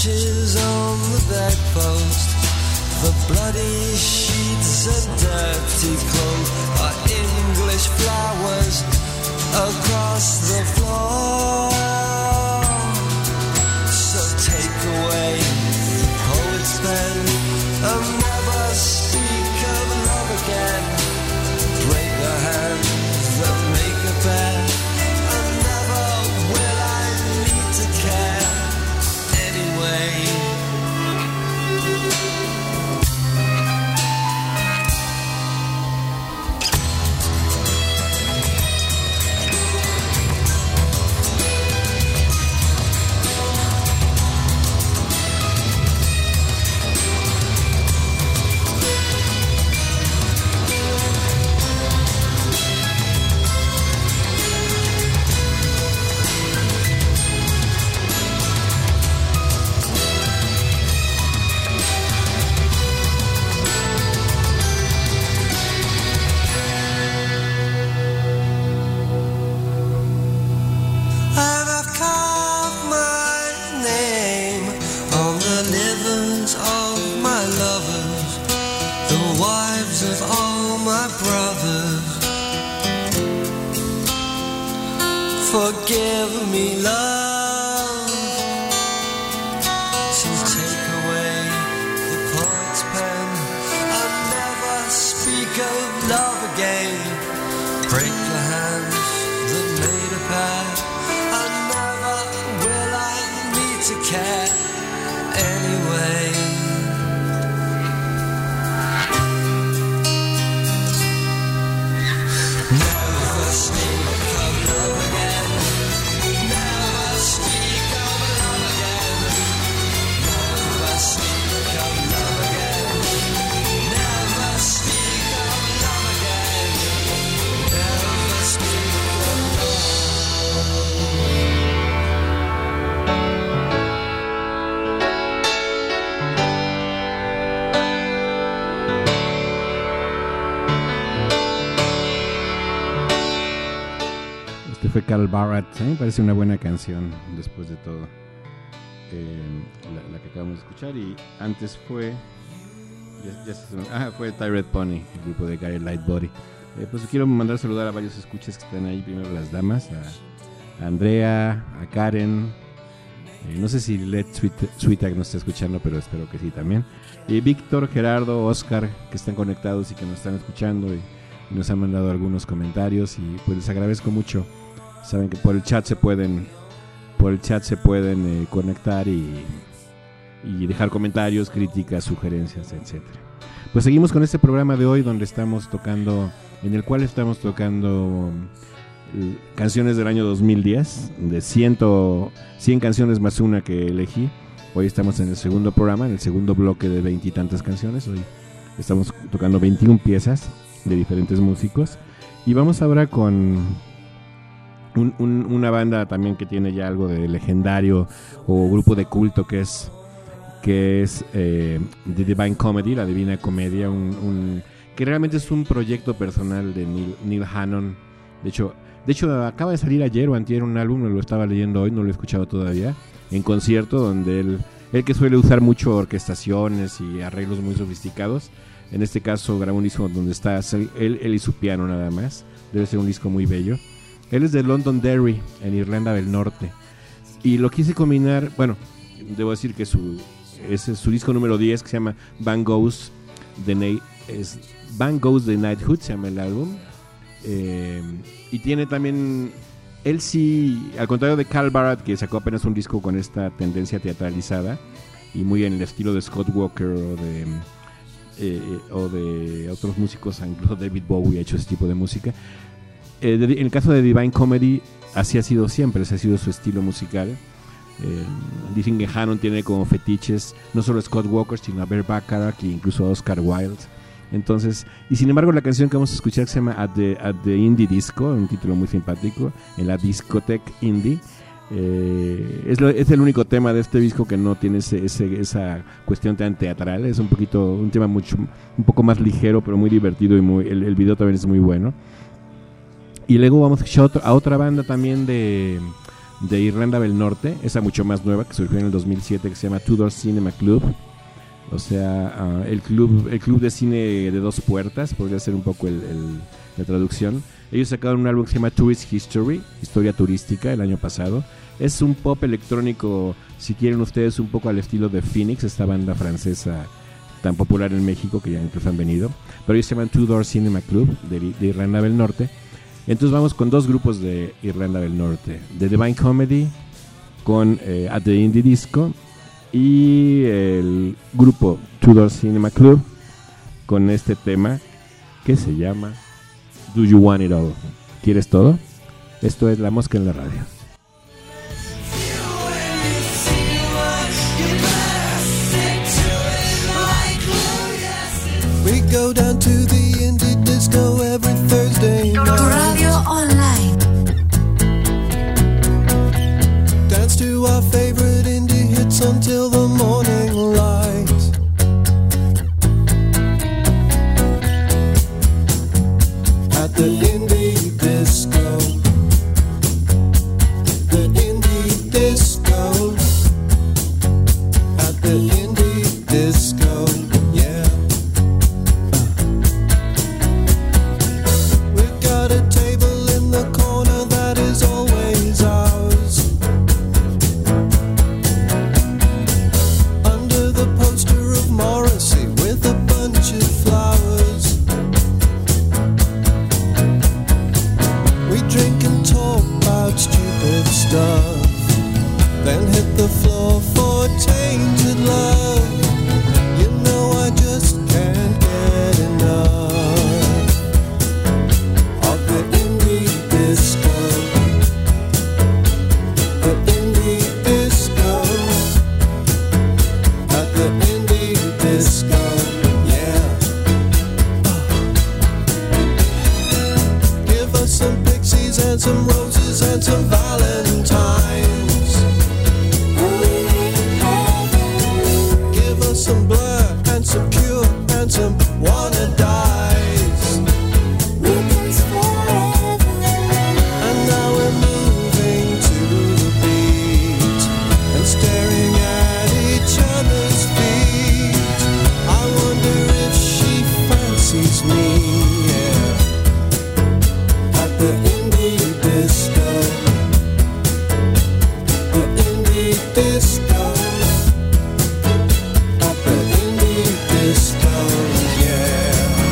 S7: ashes on the bedpost, the bloody sheets and dirty clothes, are English flowers across the floor. So take away the poet's pen and never speak of love again. Break the hands that make a bed, and never will I need to care anyway. Forgive me, love. So take away the poet's pen and never speak of love again. Break the hands that made a pair, and never will I need to care anyway. Never speak of love again.
S3: Fue Carl Barât, me parece una buena canción después de todo, la que acabamos de escuchar. Y antes fue fue Tired Pony, el grupo de Gary Lightbody. Pues quiero mandar saludar a varios escuchas que están ahí. Primero las damas, a Andrea, a Karen, no sé si Led Sweetag nos está escuchando, pero espero que sí también. Víctor, Gerardo, Oscar, que están conectados y que nos están escuchando y nos han mandado algunos comentarios, y pues les agradezco mucho. Saben que por el chat se pueden conectar y dejar comentarios, críticas, sugerencias, etcétera. Pues seguimos con este programa de hoy, en el cual estamos tocando canciones del año 2010, de 100 canciones más una que elegí. Hoy estamos en el segundo programa, en el segundo bloque de 20 y tantas canciones. Hoy estamos tocando 21 piezas de diferentes músicos, y vamos ahora con una banda también que tiene ya algo de legendario o grupo de culto, que es The Divine Comedy, la Divina Comedia, que realmente es un proyecto personal de Neil Hannon. De hecho acaba de salir ayer o antier un álbum, lo estaba leyendo hoy, no lo he escuchado todavía, en concierto, donde él que suele usar mucho orquestaciones y arreglos muy sofisticados. En este caso grabó un disco donde está él y su piano nada más. Debe ser un disco muy bello. Él es de Londonderry, en Irlanda del Norte. Y lo quise combinar, bueno, debo decir que ese es su disco número 10, que se llama Bang Goes the Knighthood, se llama el álbum. Y tiene también, él sí, al contrario de Carl Barât, que sacó apenas un disco con esta tendencia teatralizada y muy en el estilo de Scott Walker o de otros músicos, incluso David Bowie ha hecho ese tipo de música. En el caso de Divine Comedy, así ha sido siempre, ese ha sido su estilo musical. Dicen que Hannon tiene como fetiches no solo a Scott Walker, sino a Burt Bacharach e incluso a Oscar Wilde. Entonces, y sin embargo, la canción que vamos a escuchar, que se llama At the Indie Disco, un título muy simpático, en la discoteca indie, es el único tema de este disco que no tiene esa cuestión tan teatral. Es un tema un poco más ligero, pero muy divertido, y el video también es muy bueno. Y luego vamos a escuchar a otra banda también de de Irlanda del Norte, esa mucho más nueva que surgió en el 2007, que se llama Tudor Cinema Club. O sea, el club de cine de dos puertas, podría ser un poco la traducción. Ellos sacaron un álbum que se llama Tourist History, historia turística, el año pasado. Es un pop electrónico, si quieren ustedes, un poco al estilo de Phoenix, esta banda francesa tan popular en México, que ya incluso han venido. Pero ellos se llaman Tudor Cinema Club, de Irlanda del Norte. Entonces vamos con dos grupos de Irlanda del Norte, The Divine Comedy con At the Indie Disco, y el grupo Tudor Cinema Club con este tema que se llama Do You Want It All? ¿Quieres todo? Esto es La Mosca en la Radio.
S5: We go down to the indie disco every Thursday
S2: Tu
S5: night.
S2: radio online.
S5: Dance to our favorite indie hits until the morning light. At the indie disco, the indie disco, at the indie disco, yeah. We've got a table in the corner that is always ours. Under the poster of Morrissey with a bunch of flowers. We drink and talk about stupid stuff, then hit the floor for tainted love. You know I just can't get enough of the indie disco, the indie disco, at the indie disco, yeah. Give us some pixies and some roses and some valentines. Give us some Blur and some Cure and some Wanna Dies. And now we're moving to the beat and staring at each other's feet. I wonder if she fancies me, yeah. At the indie disco, the indie disco, at the indie disco, yeah.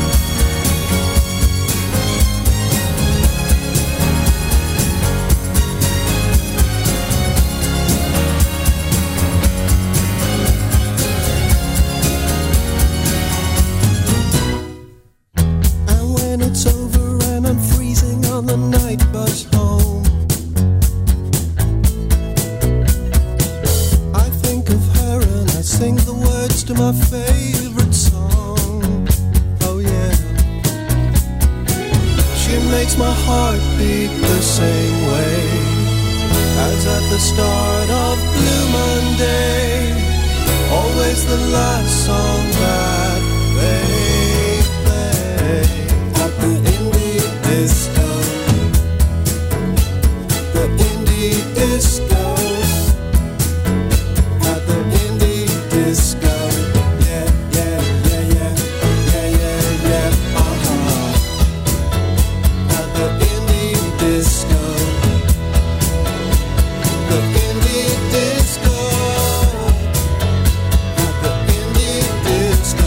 S5: And when it's over and I'm freezing on the night bus home, I think of her and I sing the words to my favorite song. Oh yeah. She makes my heart beat the same way as at the start of Blue Monday. Always the last song that they play at the indie disco, the indie disco, at the indie disco, yeah, yeah, yeah, yeah, yeah, yeah, yeah, at the indie disco, the indie disco, at the indie disco.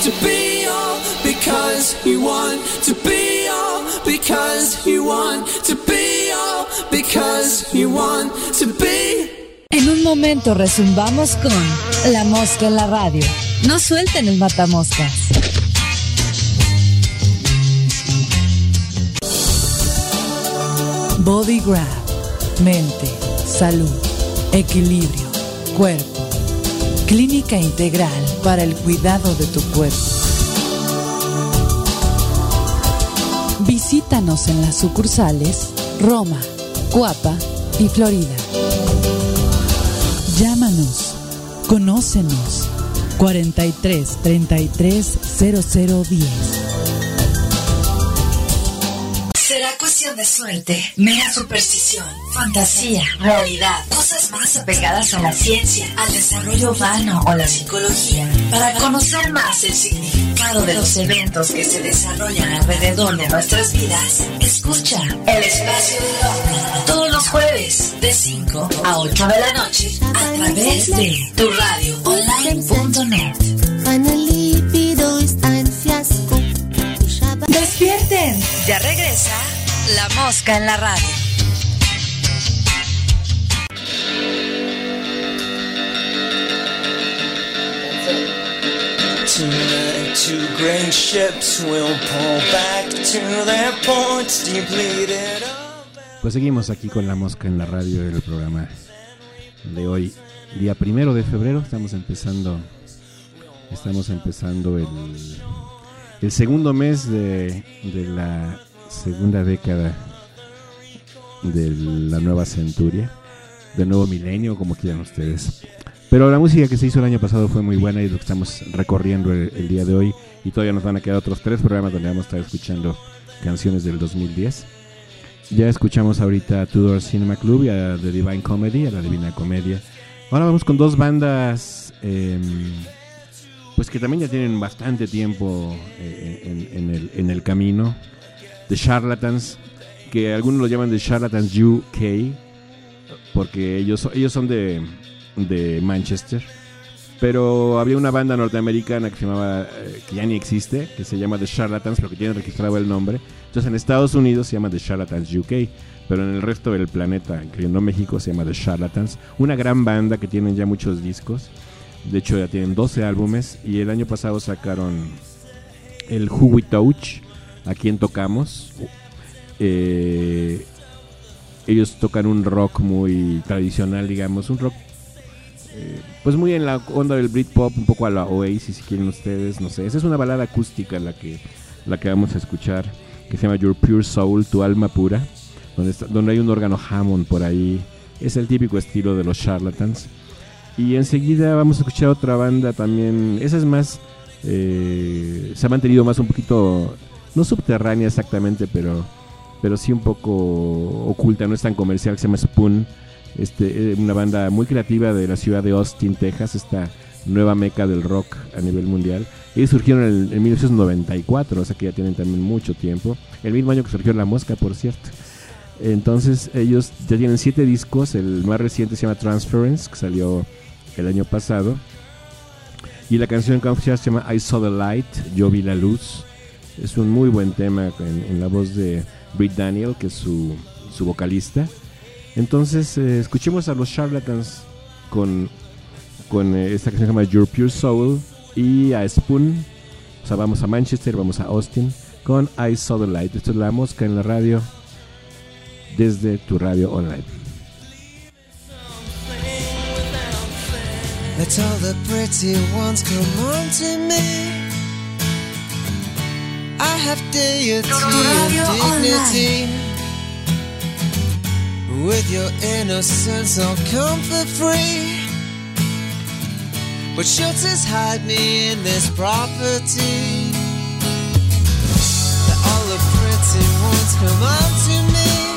S5: to be all because you want to be all because you want to be all because you want to be.
S1: En un momento rezumbamos con La Mosca en la radio. No suelten el matamoscas. Body Grab. Mente, salud, equilibrio, cuerpo. Clínica integral para el cuidado de tu cuerpo. Visítanos en las sucursales Roma, Coapa y Florida. Llámanos, conócenos, 43 33 0010.
S2: Será cuestión de suerte, mera superstición, fantasía, realidad, cosas más apegadas a la ciencia, al desarrollo humano o la psicología. Para conocer más el significado de los eventos que se desarrollan alrededor de nuestras vidas, escucha El Espacio del OVNI todos los jueves de 5 a 8 de la noche a través de turadioonline.net. ¡Despierten! Ya regresa La Mosca en la radio.
S7: Tonight, two great ships will pull back to their ports depleted.
S3: Pues seguimos aquí con La Mosca en la radio, el programa de hoy, día 1 de febrero. Estamos empezando el segundo mes de la segunda década de la nueva centuria, del nuevo milenio, como quieran ustedes. Pero la música que se hizo el año pasado fue muy buena y es lo que estamos recorriendo el día de hoy. Y todavía nos van a quedar otros 3 programas donde vamos a estar escuchando canciones del 2010. Ya escuchamos ahorita a Tudor Cinema Club y a The Divine Comedy, a la Divina Comedia. Ahora vamos con 2 bandas pues que también ya tienen bastante tiempo en el camino. The Charlatans, que algunos lo llaman The Charlatans UK, porque ellos son de Manchester. Pero había una banda norteamericana que se llamaba, que ya ni existe, que se llama The Charlatans, pero que tiene registrado el nombre. Entonces en Estados Unidos se llama The Charlatans UK, pero en el resto del planeta, incluyendo México, se llama The Charlatans. Una gran banda que tienen ya muchos discos. De hecho ya tienen 12 álbumes y el año pasado sacaron el Who We Touch, A Quien Tocamos. Ellos tocan un rock muy tradicional, digamos, un rock pues muy en la onda del Britpop, un poco a la Oasis si quieren ustedes, no sé. Esa es una balada acústica la que vamos a escuchar, que se llama Your Pure Soul, Tu Alma Pura, donde hay un órgano Hammond por ahí. Es el típico estilo de los Charlatans. Y enseguida vamos a escuchar otra banda también. Esa es más, se ha mantenido más un poquito, no subterránea exactamente, pero sí un poco oculta, no es tan comercial, que se llama Spoon. Una banda muy creativa de la ciudad de Austin, Texas, esta nueva meca del rock a nivel mundial. Ellos surgieron en 1994, o sea que ya tienen también mucho tiempo, el mismo año que surgió La Mosca, por cierto. Entonces ellos ya tienen 7 discos. El más reciente se llama Transference, que salió el año pasado, y la canción que vamos a escuchar se llama I Saw the Light, Yo Vi la Luz. Es un muy buen tema en la voz de Britt Daniel, que es su vocalista. Entonces escuchemos a los Charlatans con esta canción que se llama Your Pure Soul, y a Spoon. O sea, vamos a Manchester, vamos a Austin con I Saw the Light. Esto es La Mosca en la radio, desde tu radio online.
S7: Let all the pretty ones come on to me. I have deity and dignity. With your innocence I'll come for free. But shelters hide me in this property. Let all the pretty ones come on to me.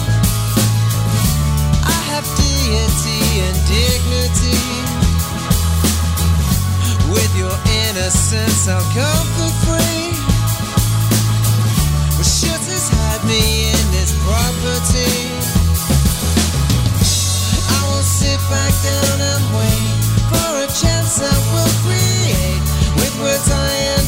S7: I have deity and dignity. With your innocence I'll come for free. But shelters hide me in this property. I will sit back down and wait for a chance I will create. With words I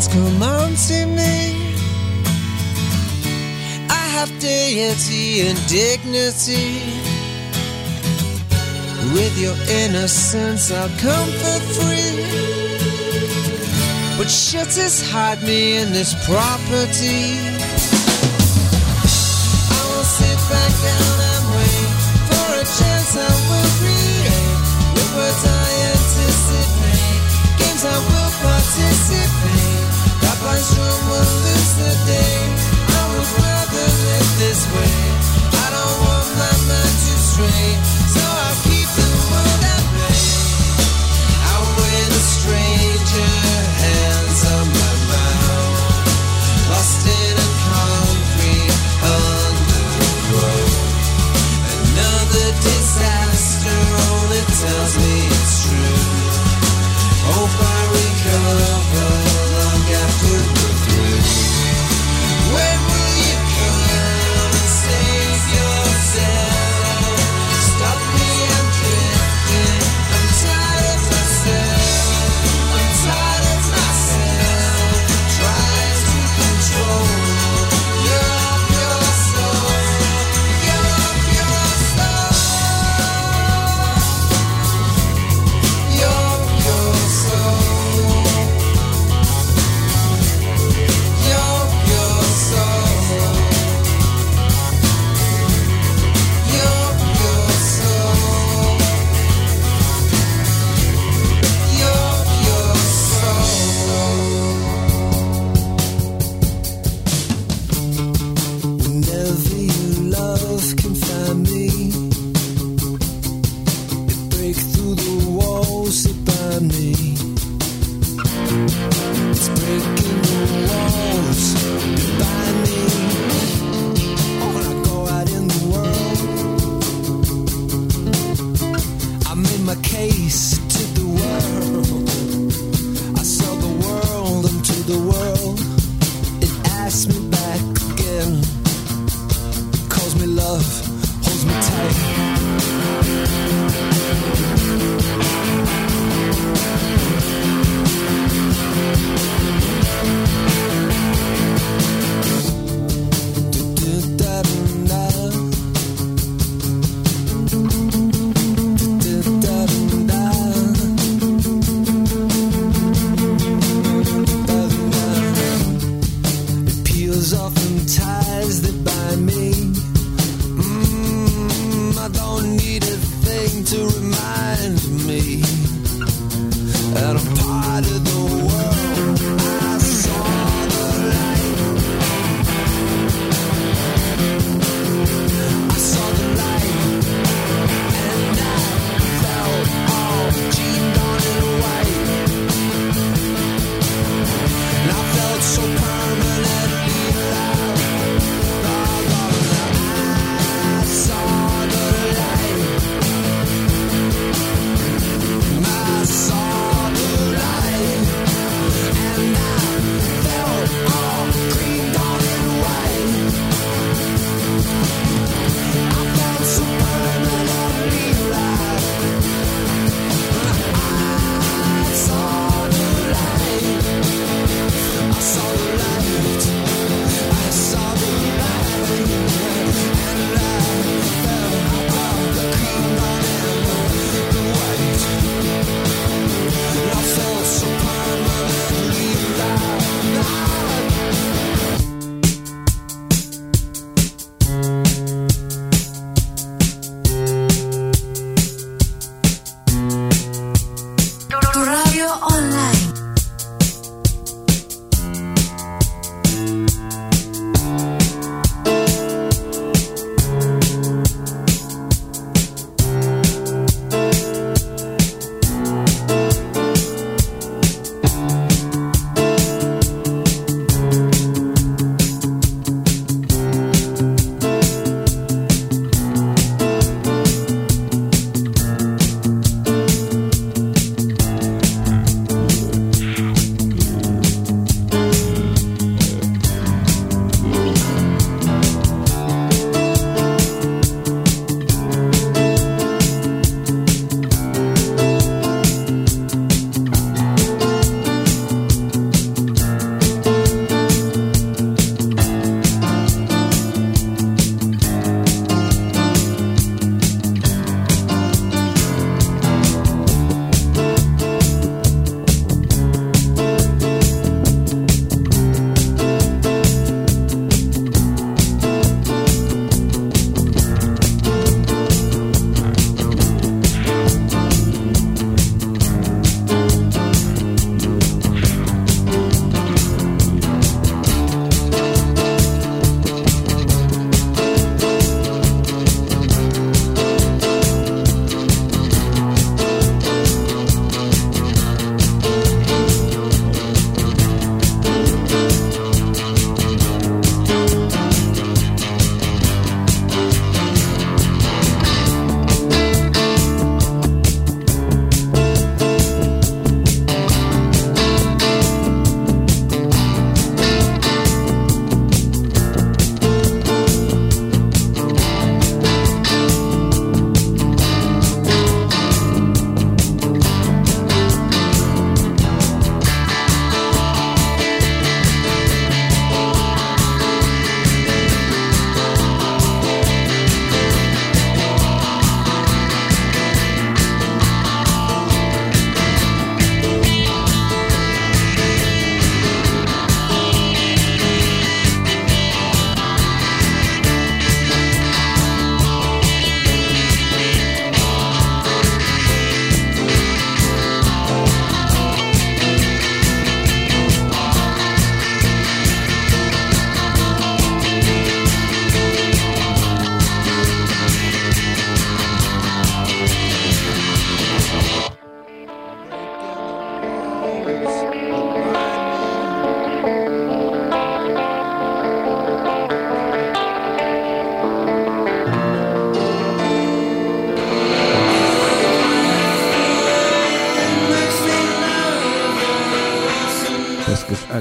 S5: demons come onto me. I have deity and dignity. With your innocence I'll come for free. But shutters hide me in this property. I will sit back down and wait for a chance I will create. With words I anticipate, games I will participate. That blind stream will lose the day. I would rather live this way. I don't want my mind to stray, so I'll keep the world at bay. Outweigh the stranger hands on my mouth, lost in a concrete undergrowth. Another disaster only tells me it's true. Hope I recover long after we're through. When will you come and save yourself? Stop me, I'm drifting. I'm tired of myself. I'm tired of myself. Tries to control your pure soul. Your pure soul. Your pure soul. Your pure soul. Your pure soul. Your pure soul. Whenever your love can find me, it break through the walls that bind me. It's breaking the walls that bind me. When I go out in the world, I made my case to the world. I saw the world into the world. It asked me back again, calls me love, holds me tight. It peels off them ties that bind me. I don't need a thing to remind me that I'm part of the world. I saw the light. I saw the light, and I felt all jeaned on in white. And I felt so permanently alive. I saw the light. I saw the light.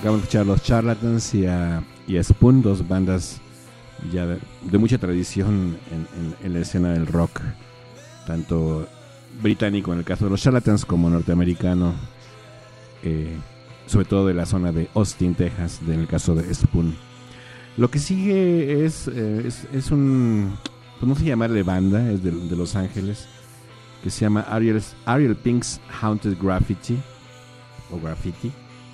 S3: Acabamos de escuchar a los Charlatans y a Spoon, dos bandas ya de mucha tradición en la escena del rock, tanto británico en el caso de los Charlatans como norteamericano, sobre todo de la zona de Austin, Texas, en el caso de Spoon. Lo que sigue es un, pues no sé llamarle banda, es de Los Ángeles, que se llama Ariel Pink's Haunted Graffiti o Graffiti.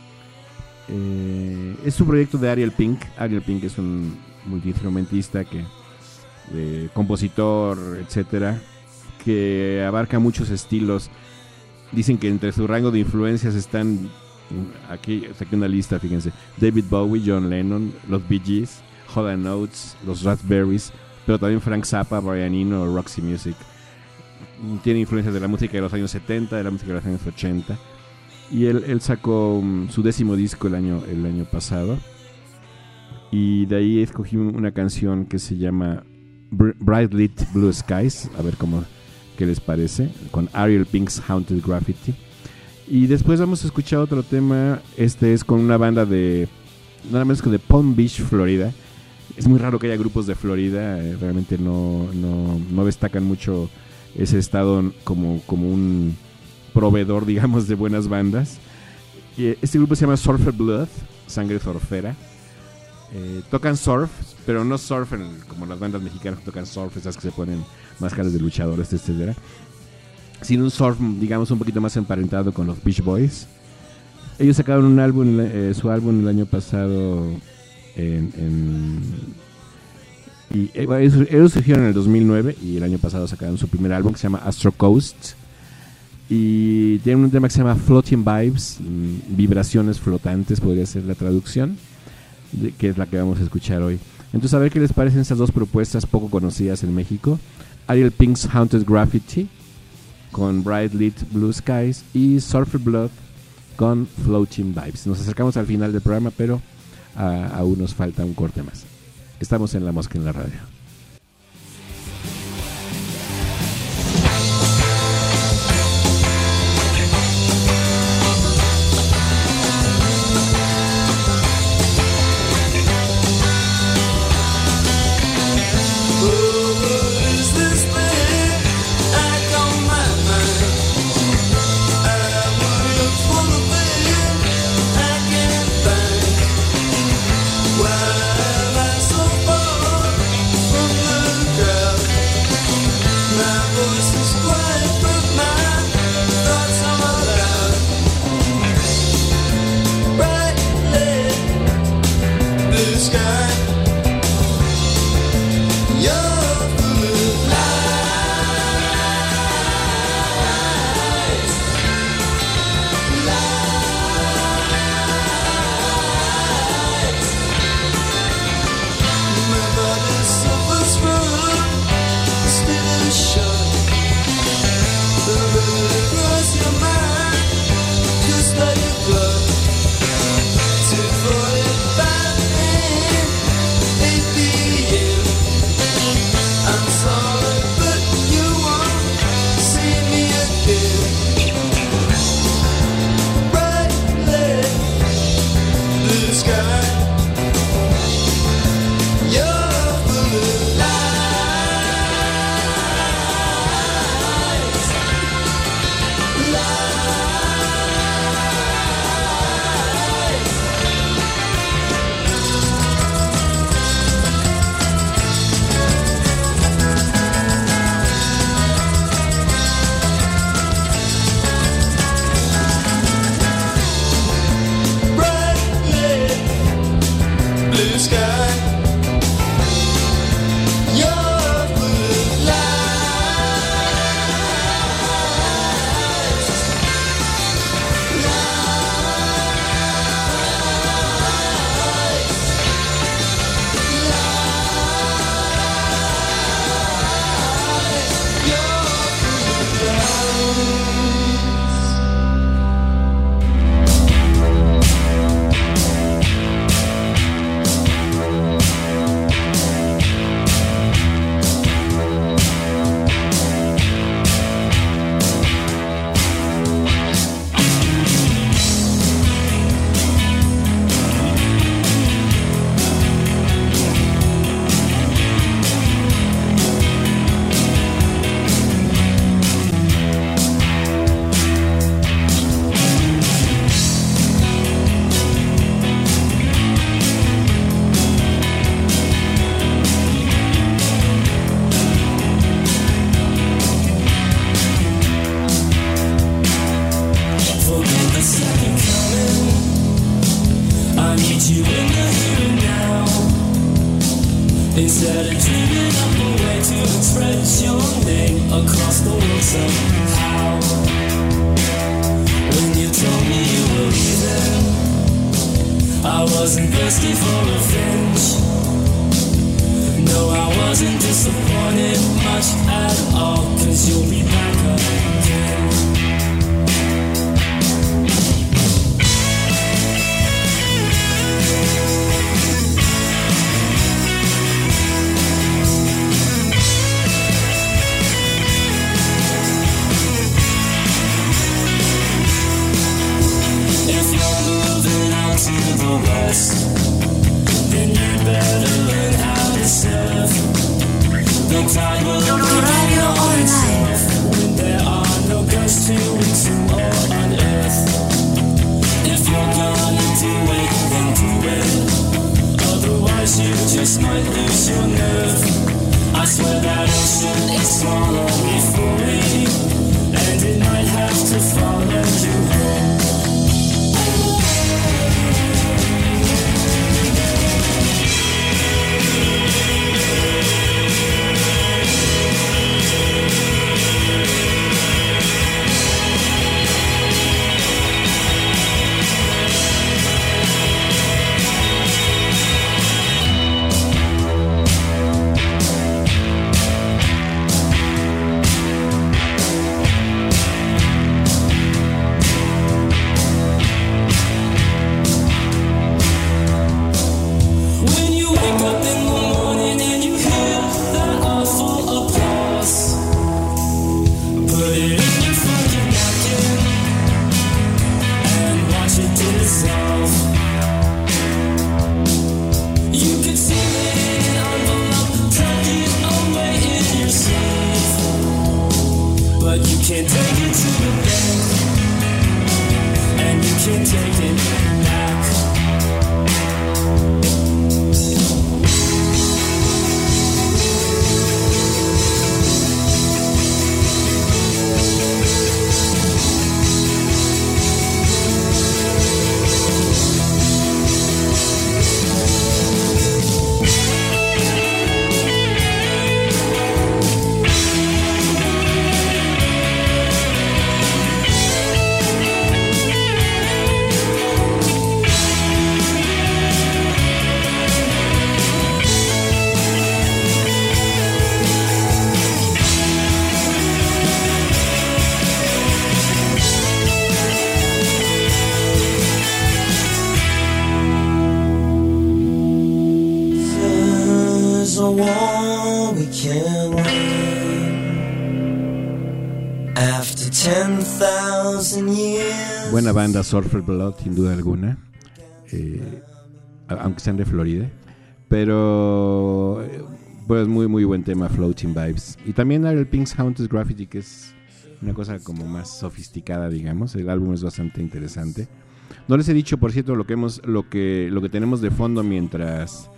S3: Es un proyecto de Ariel Pink. Ariel Pink es un multiinstrumentista compositor, etcétera, que abarca muchos estilos. Dicen que entre su rango de influencias están, aquí saqué una lista, fíjense: David Bowie, John Lennon, los Bee Gees, Hall & Oates, los Raspberries, pero también Frank Zappa, Brian Eno o Roxy Music. Tiene influencias de la música de los años 70, de la música de los años 80. Y él sacó su 10º disco el año pasado. Y de ahí escogí una canción que se llama Bright Lit Blue Skies. A ver qué les parece, con Ariel Pink's Haunted Graffiti. Y después vamos a escuchar otro tema. Este es con una banda de nada menos que de Palm Beach, Florida. Es muy raro que haya grupos de Florida. Realmente no destacan mucho ese estado como un proveedor, digamos, de buenas bandas. Y este grupo se llama Surfer Blood, Sangre Surfera. Tocan surf, pero no surf como las bandas mexicanas que tocan surf, esas que se ponen máscaras de luchadores, etcétera, sino un surf, digamos, un poquito más emparentado con los Beach Boys. Ellos sacaron un álbum, su álbum el año pasado, y ellos surgieron en el 2009 y el año pasado sacaron su primer álbum que se llama Astro Coast, y tienen un tema que se llama Floating Vibes, vibraciones flotantes podría ser la traducción, que es la que vamos a escuchar hoy. Entonces, a ver qué les parecen estas dos propuestas poco conocidas en México: Ariel Pink's Haunted Graffiti con Bright Lit Blue Skies y Surfer Blood con Floating Vibes. Nos acercamos al final del programa, pero aún nos falta un corte más. Estamos en La Mosca en la Radio.
S7: Well, I so far
S5: Instead of dreaming up a way to express your name across the world somehow. When you told me you were leaving, I wasn't thirsty for revenge. No, I wasn't disappointed much at all, 'cause you'll be back again. If you're moving out to the west, then you better learn how to surf. The tide will
S1: Radio Online.
S5: when there are no ghosts to exhume or unearth. If you're gonna do it, then do it. Otherwise you just might lose your nerve. I swear that ocean is small only for me, and it might have to follow you home. When you wake up in the morning and you hear that awful applause, put it in your fucking napkin and watch it dissolve. You could see it in an envelope, tuck it away in your sleeve, but you can't take it to the bank, and you can't take it back.
S7: There's a war we can win after 10,000 years.
S3: Buena banda, Surfer Blood, sin duda alguna. Aunque sean de Florida. Pero pues muy muy buen tema, Floating Vibes. Y también hay el Pink's Haunted Graffiti, que es una cosa como más sofisticada, digamos. El álbum es bastante interesante. No les he dicho, por cierto, lo que tenemos de fondo mientras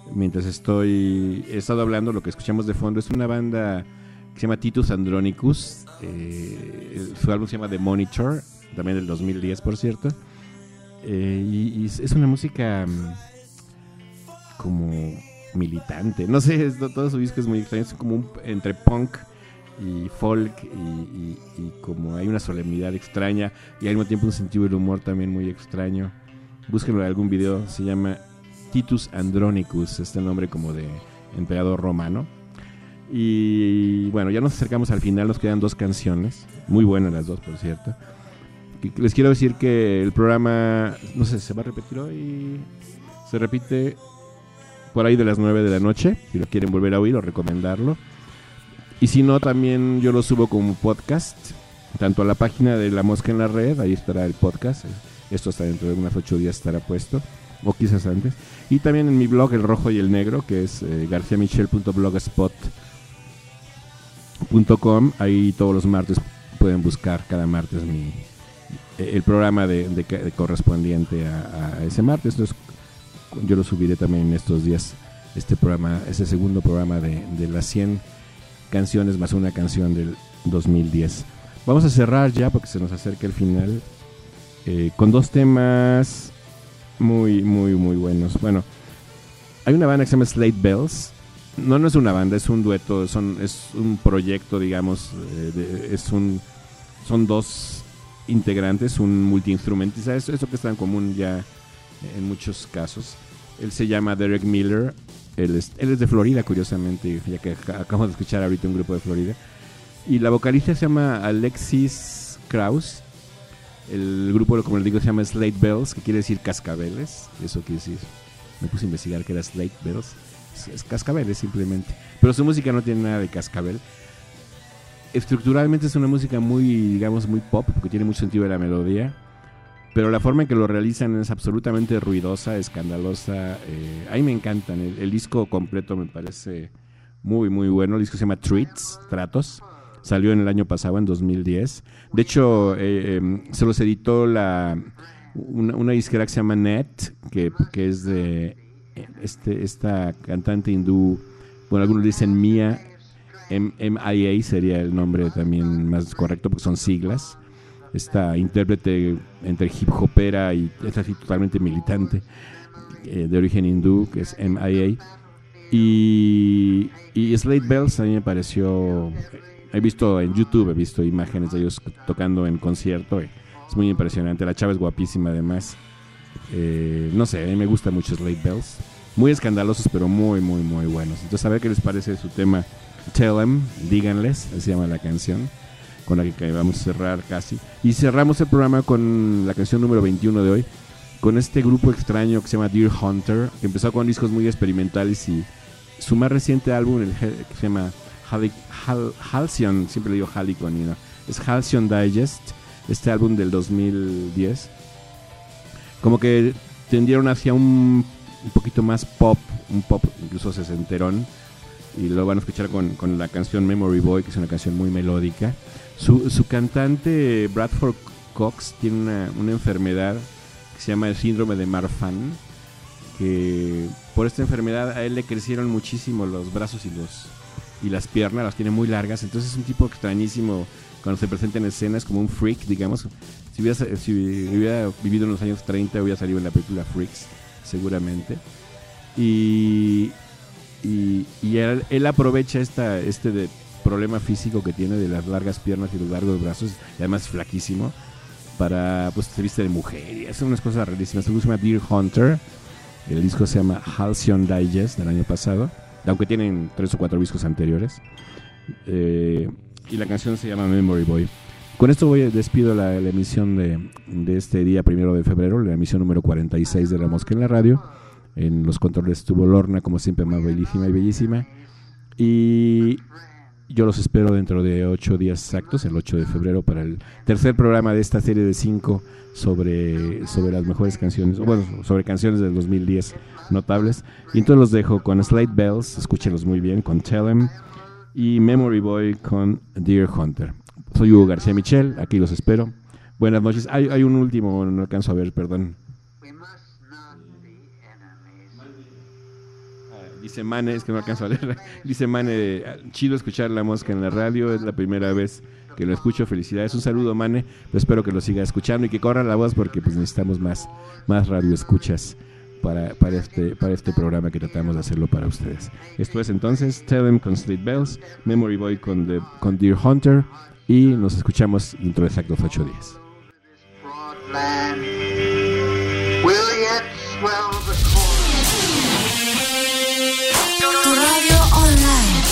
S3: he estado hablando. Lo que escuchamos de fondo es una banda que se llama Titus Andronicus. Su álbum se llama The Monitor, también del 2010, por cierto. Y es una música como militante, no sé, todo su disco es muy extraño, es como entre punk y folk y como hay una solemnidad extraña y al mismo tiempo un sentido del humor también muy extraño. Búsquenlo en algún video, se llama Titus Andronicus, este nombre como de emperador romano. Y bueno, ya nos acercamos al final, nos quedan 2 canciones, muy buenas las 2, por cierto. Les quiero decir que el programa, no sé, se va a repetir hoy, se repite por ahí de las 9 de la noche, si lo quieren volver a oír o recomendarlo. Y si no, también yo lo subo como podcast, tanto a la página de La Mosca en la Red, ahí estará el podcast, esto hasta dentro de unos 8 días estará puesto, o quizás antes. Y también en mi blog, El Rojo y el Negro, que es garciamichel.blogspot.com, ahí todos los martes pueden buscar cada martes el programa de correspondiente a ese martes. Entonces yo lo subiré también en estos días, este programa, ese segundo programa de las 100 canciones más una canción del 2010. Vamos a cerrar ya porque se nos acerca el final, con 2 temas muy muy muy buenos. Bueno, hay una banda que se llama Slate Bells, No es una banda, es un dueto, es un proyecto, digamos, son dos integrantes, un multiinstrumentista, eso que está en común ya en muchos casos. Él se llama Derek Miller, él es de Florida, curiosamente, ya que acabamos de escuchar ahorita un grupo de Florida. Y la vocalista se llama Alexis Krauss. El grupo, como les digo, se llama Slate Bells, que quiere decir cascabeles. Eso quiere decir, me puse a investigar que era Slate Bells. Es cascabeles simplemente. Pero su música no tiene nada de cascabel. Estructuralmente es una música muy, digamos, muy pop, porque tiene mucho sentido de la melodía. Pero la forma en que lo realizan es absolutamente ruidosa, escandalosa. A mí me encantan. El disco completo me parece muy, muy bueno. El disco se llama Tratos. Salió en el año pasado, en 2010. De hecho, se los editó una disquera que se llama Net, que es de esta cantante hindú. Bueno, algunos dicen Mia, MIA sería el nombre también más correcto, porque son siglas. Esta intérprete entre hip hopera y es así totalmente militante, de origen hindú, que es MIA. Y Slate Bells a mí me pareció... He visto en YouTube, he visto imágenes de ellos tocando en concierto. Es muy impresionante. La chava es guapísima además. No sé, a mí me gusta mucho Slate Bells. Muy escandalosos, pero muy, muy, muy buenos. Entonces, a ver qué les parece su tema Tell Them, díganles, así se llama la canción, con la que vamos a cerrar casi. Y cerramos el programa con la canción número 21 de hoy, con este grupo extraño que se llama Deer Hunter, que empezó con discos muy experimentales y su más reciente álbum, que se llama Halcyon, siempre le digo Halicon, y no, es Halcyon Digest, este álbum del 2010, como que tendieron hacia un poquito más pop, un pop incluso sesenterón, y lo van a escuchar con la canción Memory Boy, que es una canción muy melódica. Su cantante Bradford Cox tiene una enfermedad que se llama el síndrome de Marfan, que por esta enfermedad a él le crecieron muchísimo los brazos y las piernas, las tiene muy largas. Entonces es un tipo extrañísimo cuando se presenta en escenas, como un freak, digamos. Si hubiera vivido en los años 30 hubiera salido en la película Freaks, seguramente. Y él aprovecha este problema físico que tiene de las largas piernas y los largos brazos, y además flaquísimo, para, pues, se viste de mujer y hace unas cosas rarísimas. El disco se llama Deer Hunter, el disco se llama Halcyon Digest, del año pasado, aunque tienen 3 o 4 discos anteriores, y la canción se llama Memory Boy. Con esto despido la emisión de este día 1 de febrero, la emisión número 46 de La Mosca en la Radio. En los controles estuvo Lorna, como siempre, más bellísima y bellísima. Y yo los espero dentro de 8 días exactos, el 8 de febrero, para el tercer programa de esta serie de 5 sobre las mejores canciones, bueno, sobre canciones del 2010 notables. Y entonces los dejo con Slate Bells, escúchenlos muy bien, con Tell Them, y Memory Boy con Deer Hunter. Soy Hugo García Michel, aquí los espero. Buenas noches. Hay un último, no alcanzo a ver, perdón. Dice Mane, es que no alcanzo a leer. Dice Mane, chido escuchar La Mosca en la radio, es la primera vez que lo escucho, felicidades. Un saludo, Mane, pues espero que lo siga escuchando y que corra la voz, porque pues necesitamos más radio escuchas para este programa que tratamos de hacerlo para ustedes. Esto es entonces Tell Them con Slate Bells, Memory Boy con Deer Hunter, y nos escuchamos dentro de exactos 8 días.
S2: Tu radio online.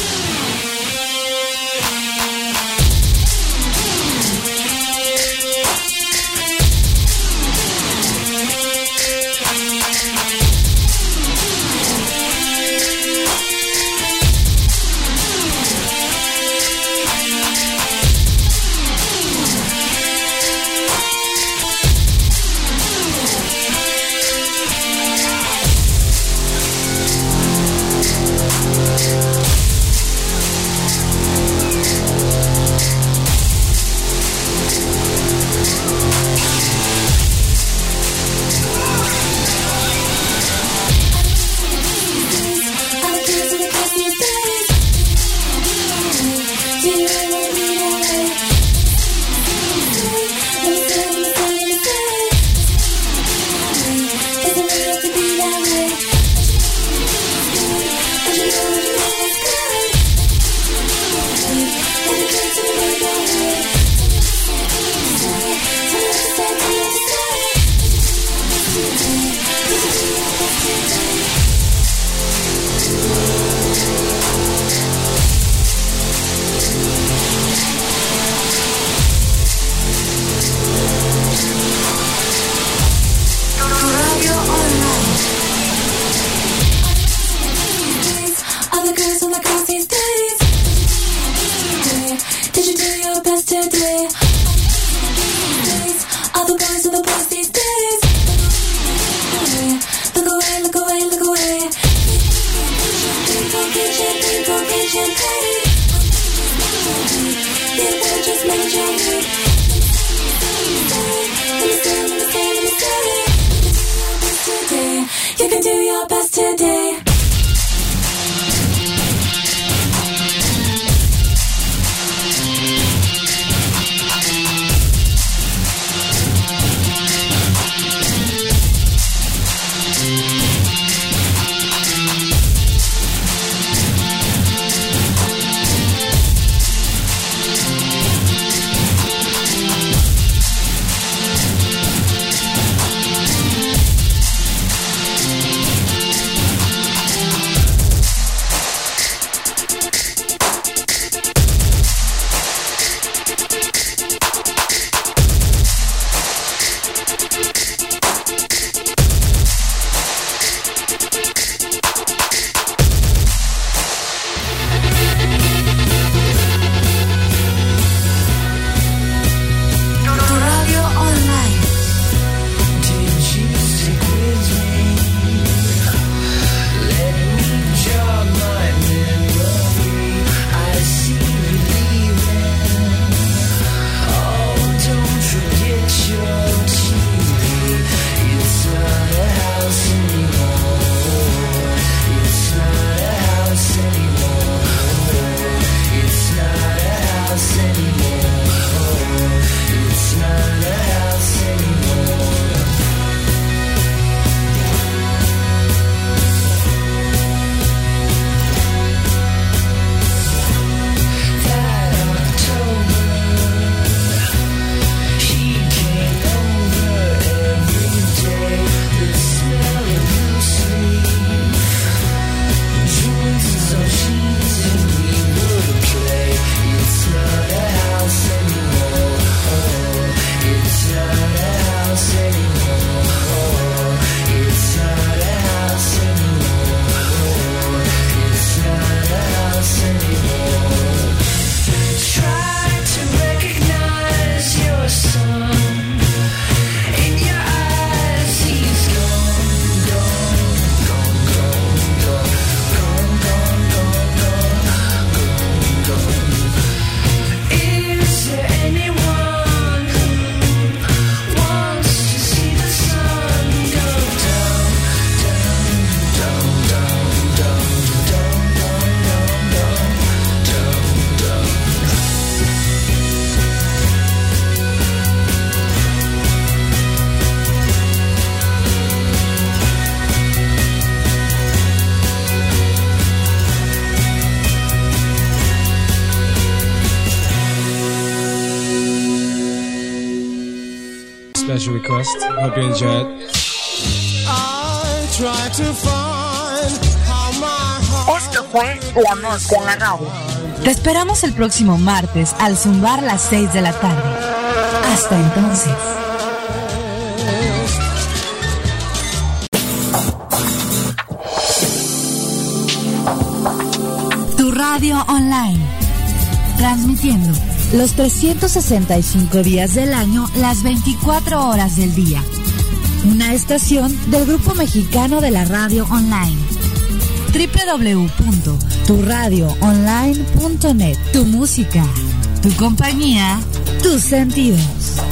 S9: special request. Hope you enjoy it.
S2: Esto fue La Mosca en la Radio. Te esperamos el próximo martes al zumbar las 6 de la tarde. Hasta entonces. Tu radio online. Transmitiendo los 365 días del año, las 24 horas del día. Una estación del Grupo Mexicano de la Radio Online. www.turadioonline.net. Tu música, tu compañía, tus sentidos.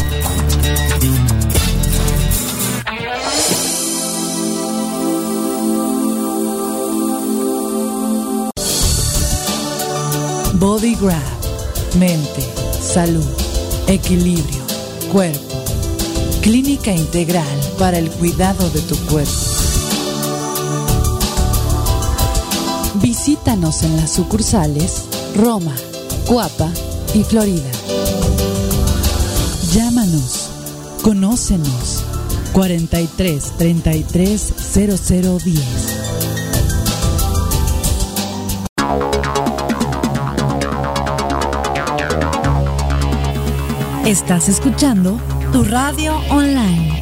S10: Body Grab. Mente, salud, equilibrio, cuerpo. Clínica integral para el cuidado de tu cuerpo. Visítanos en las sucursales Roma, Coapa y Florida. Llámanos, conócenos, 43 33 0010.
S2: Estás escuchando Tu Radio Online.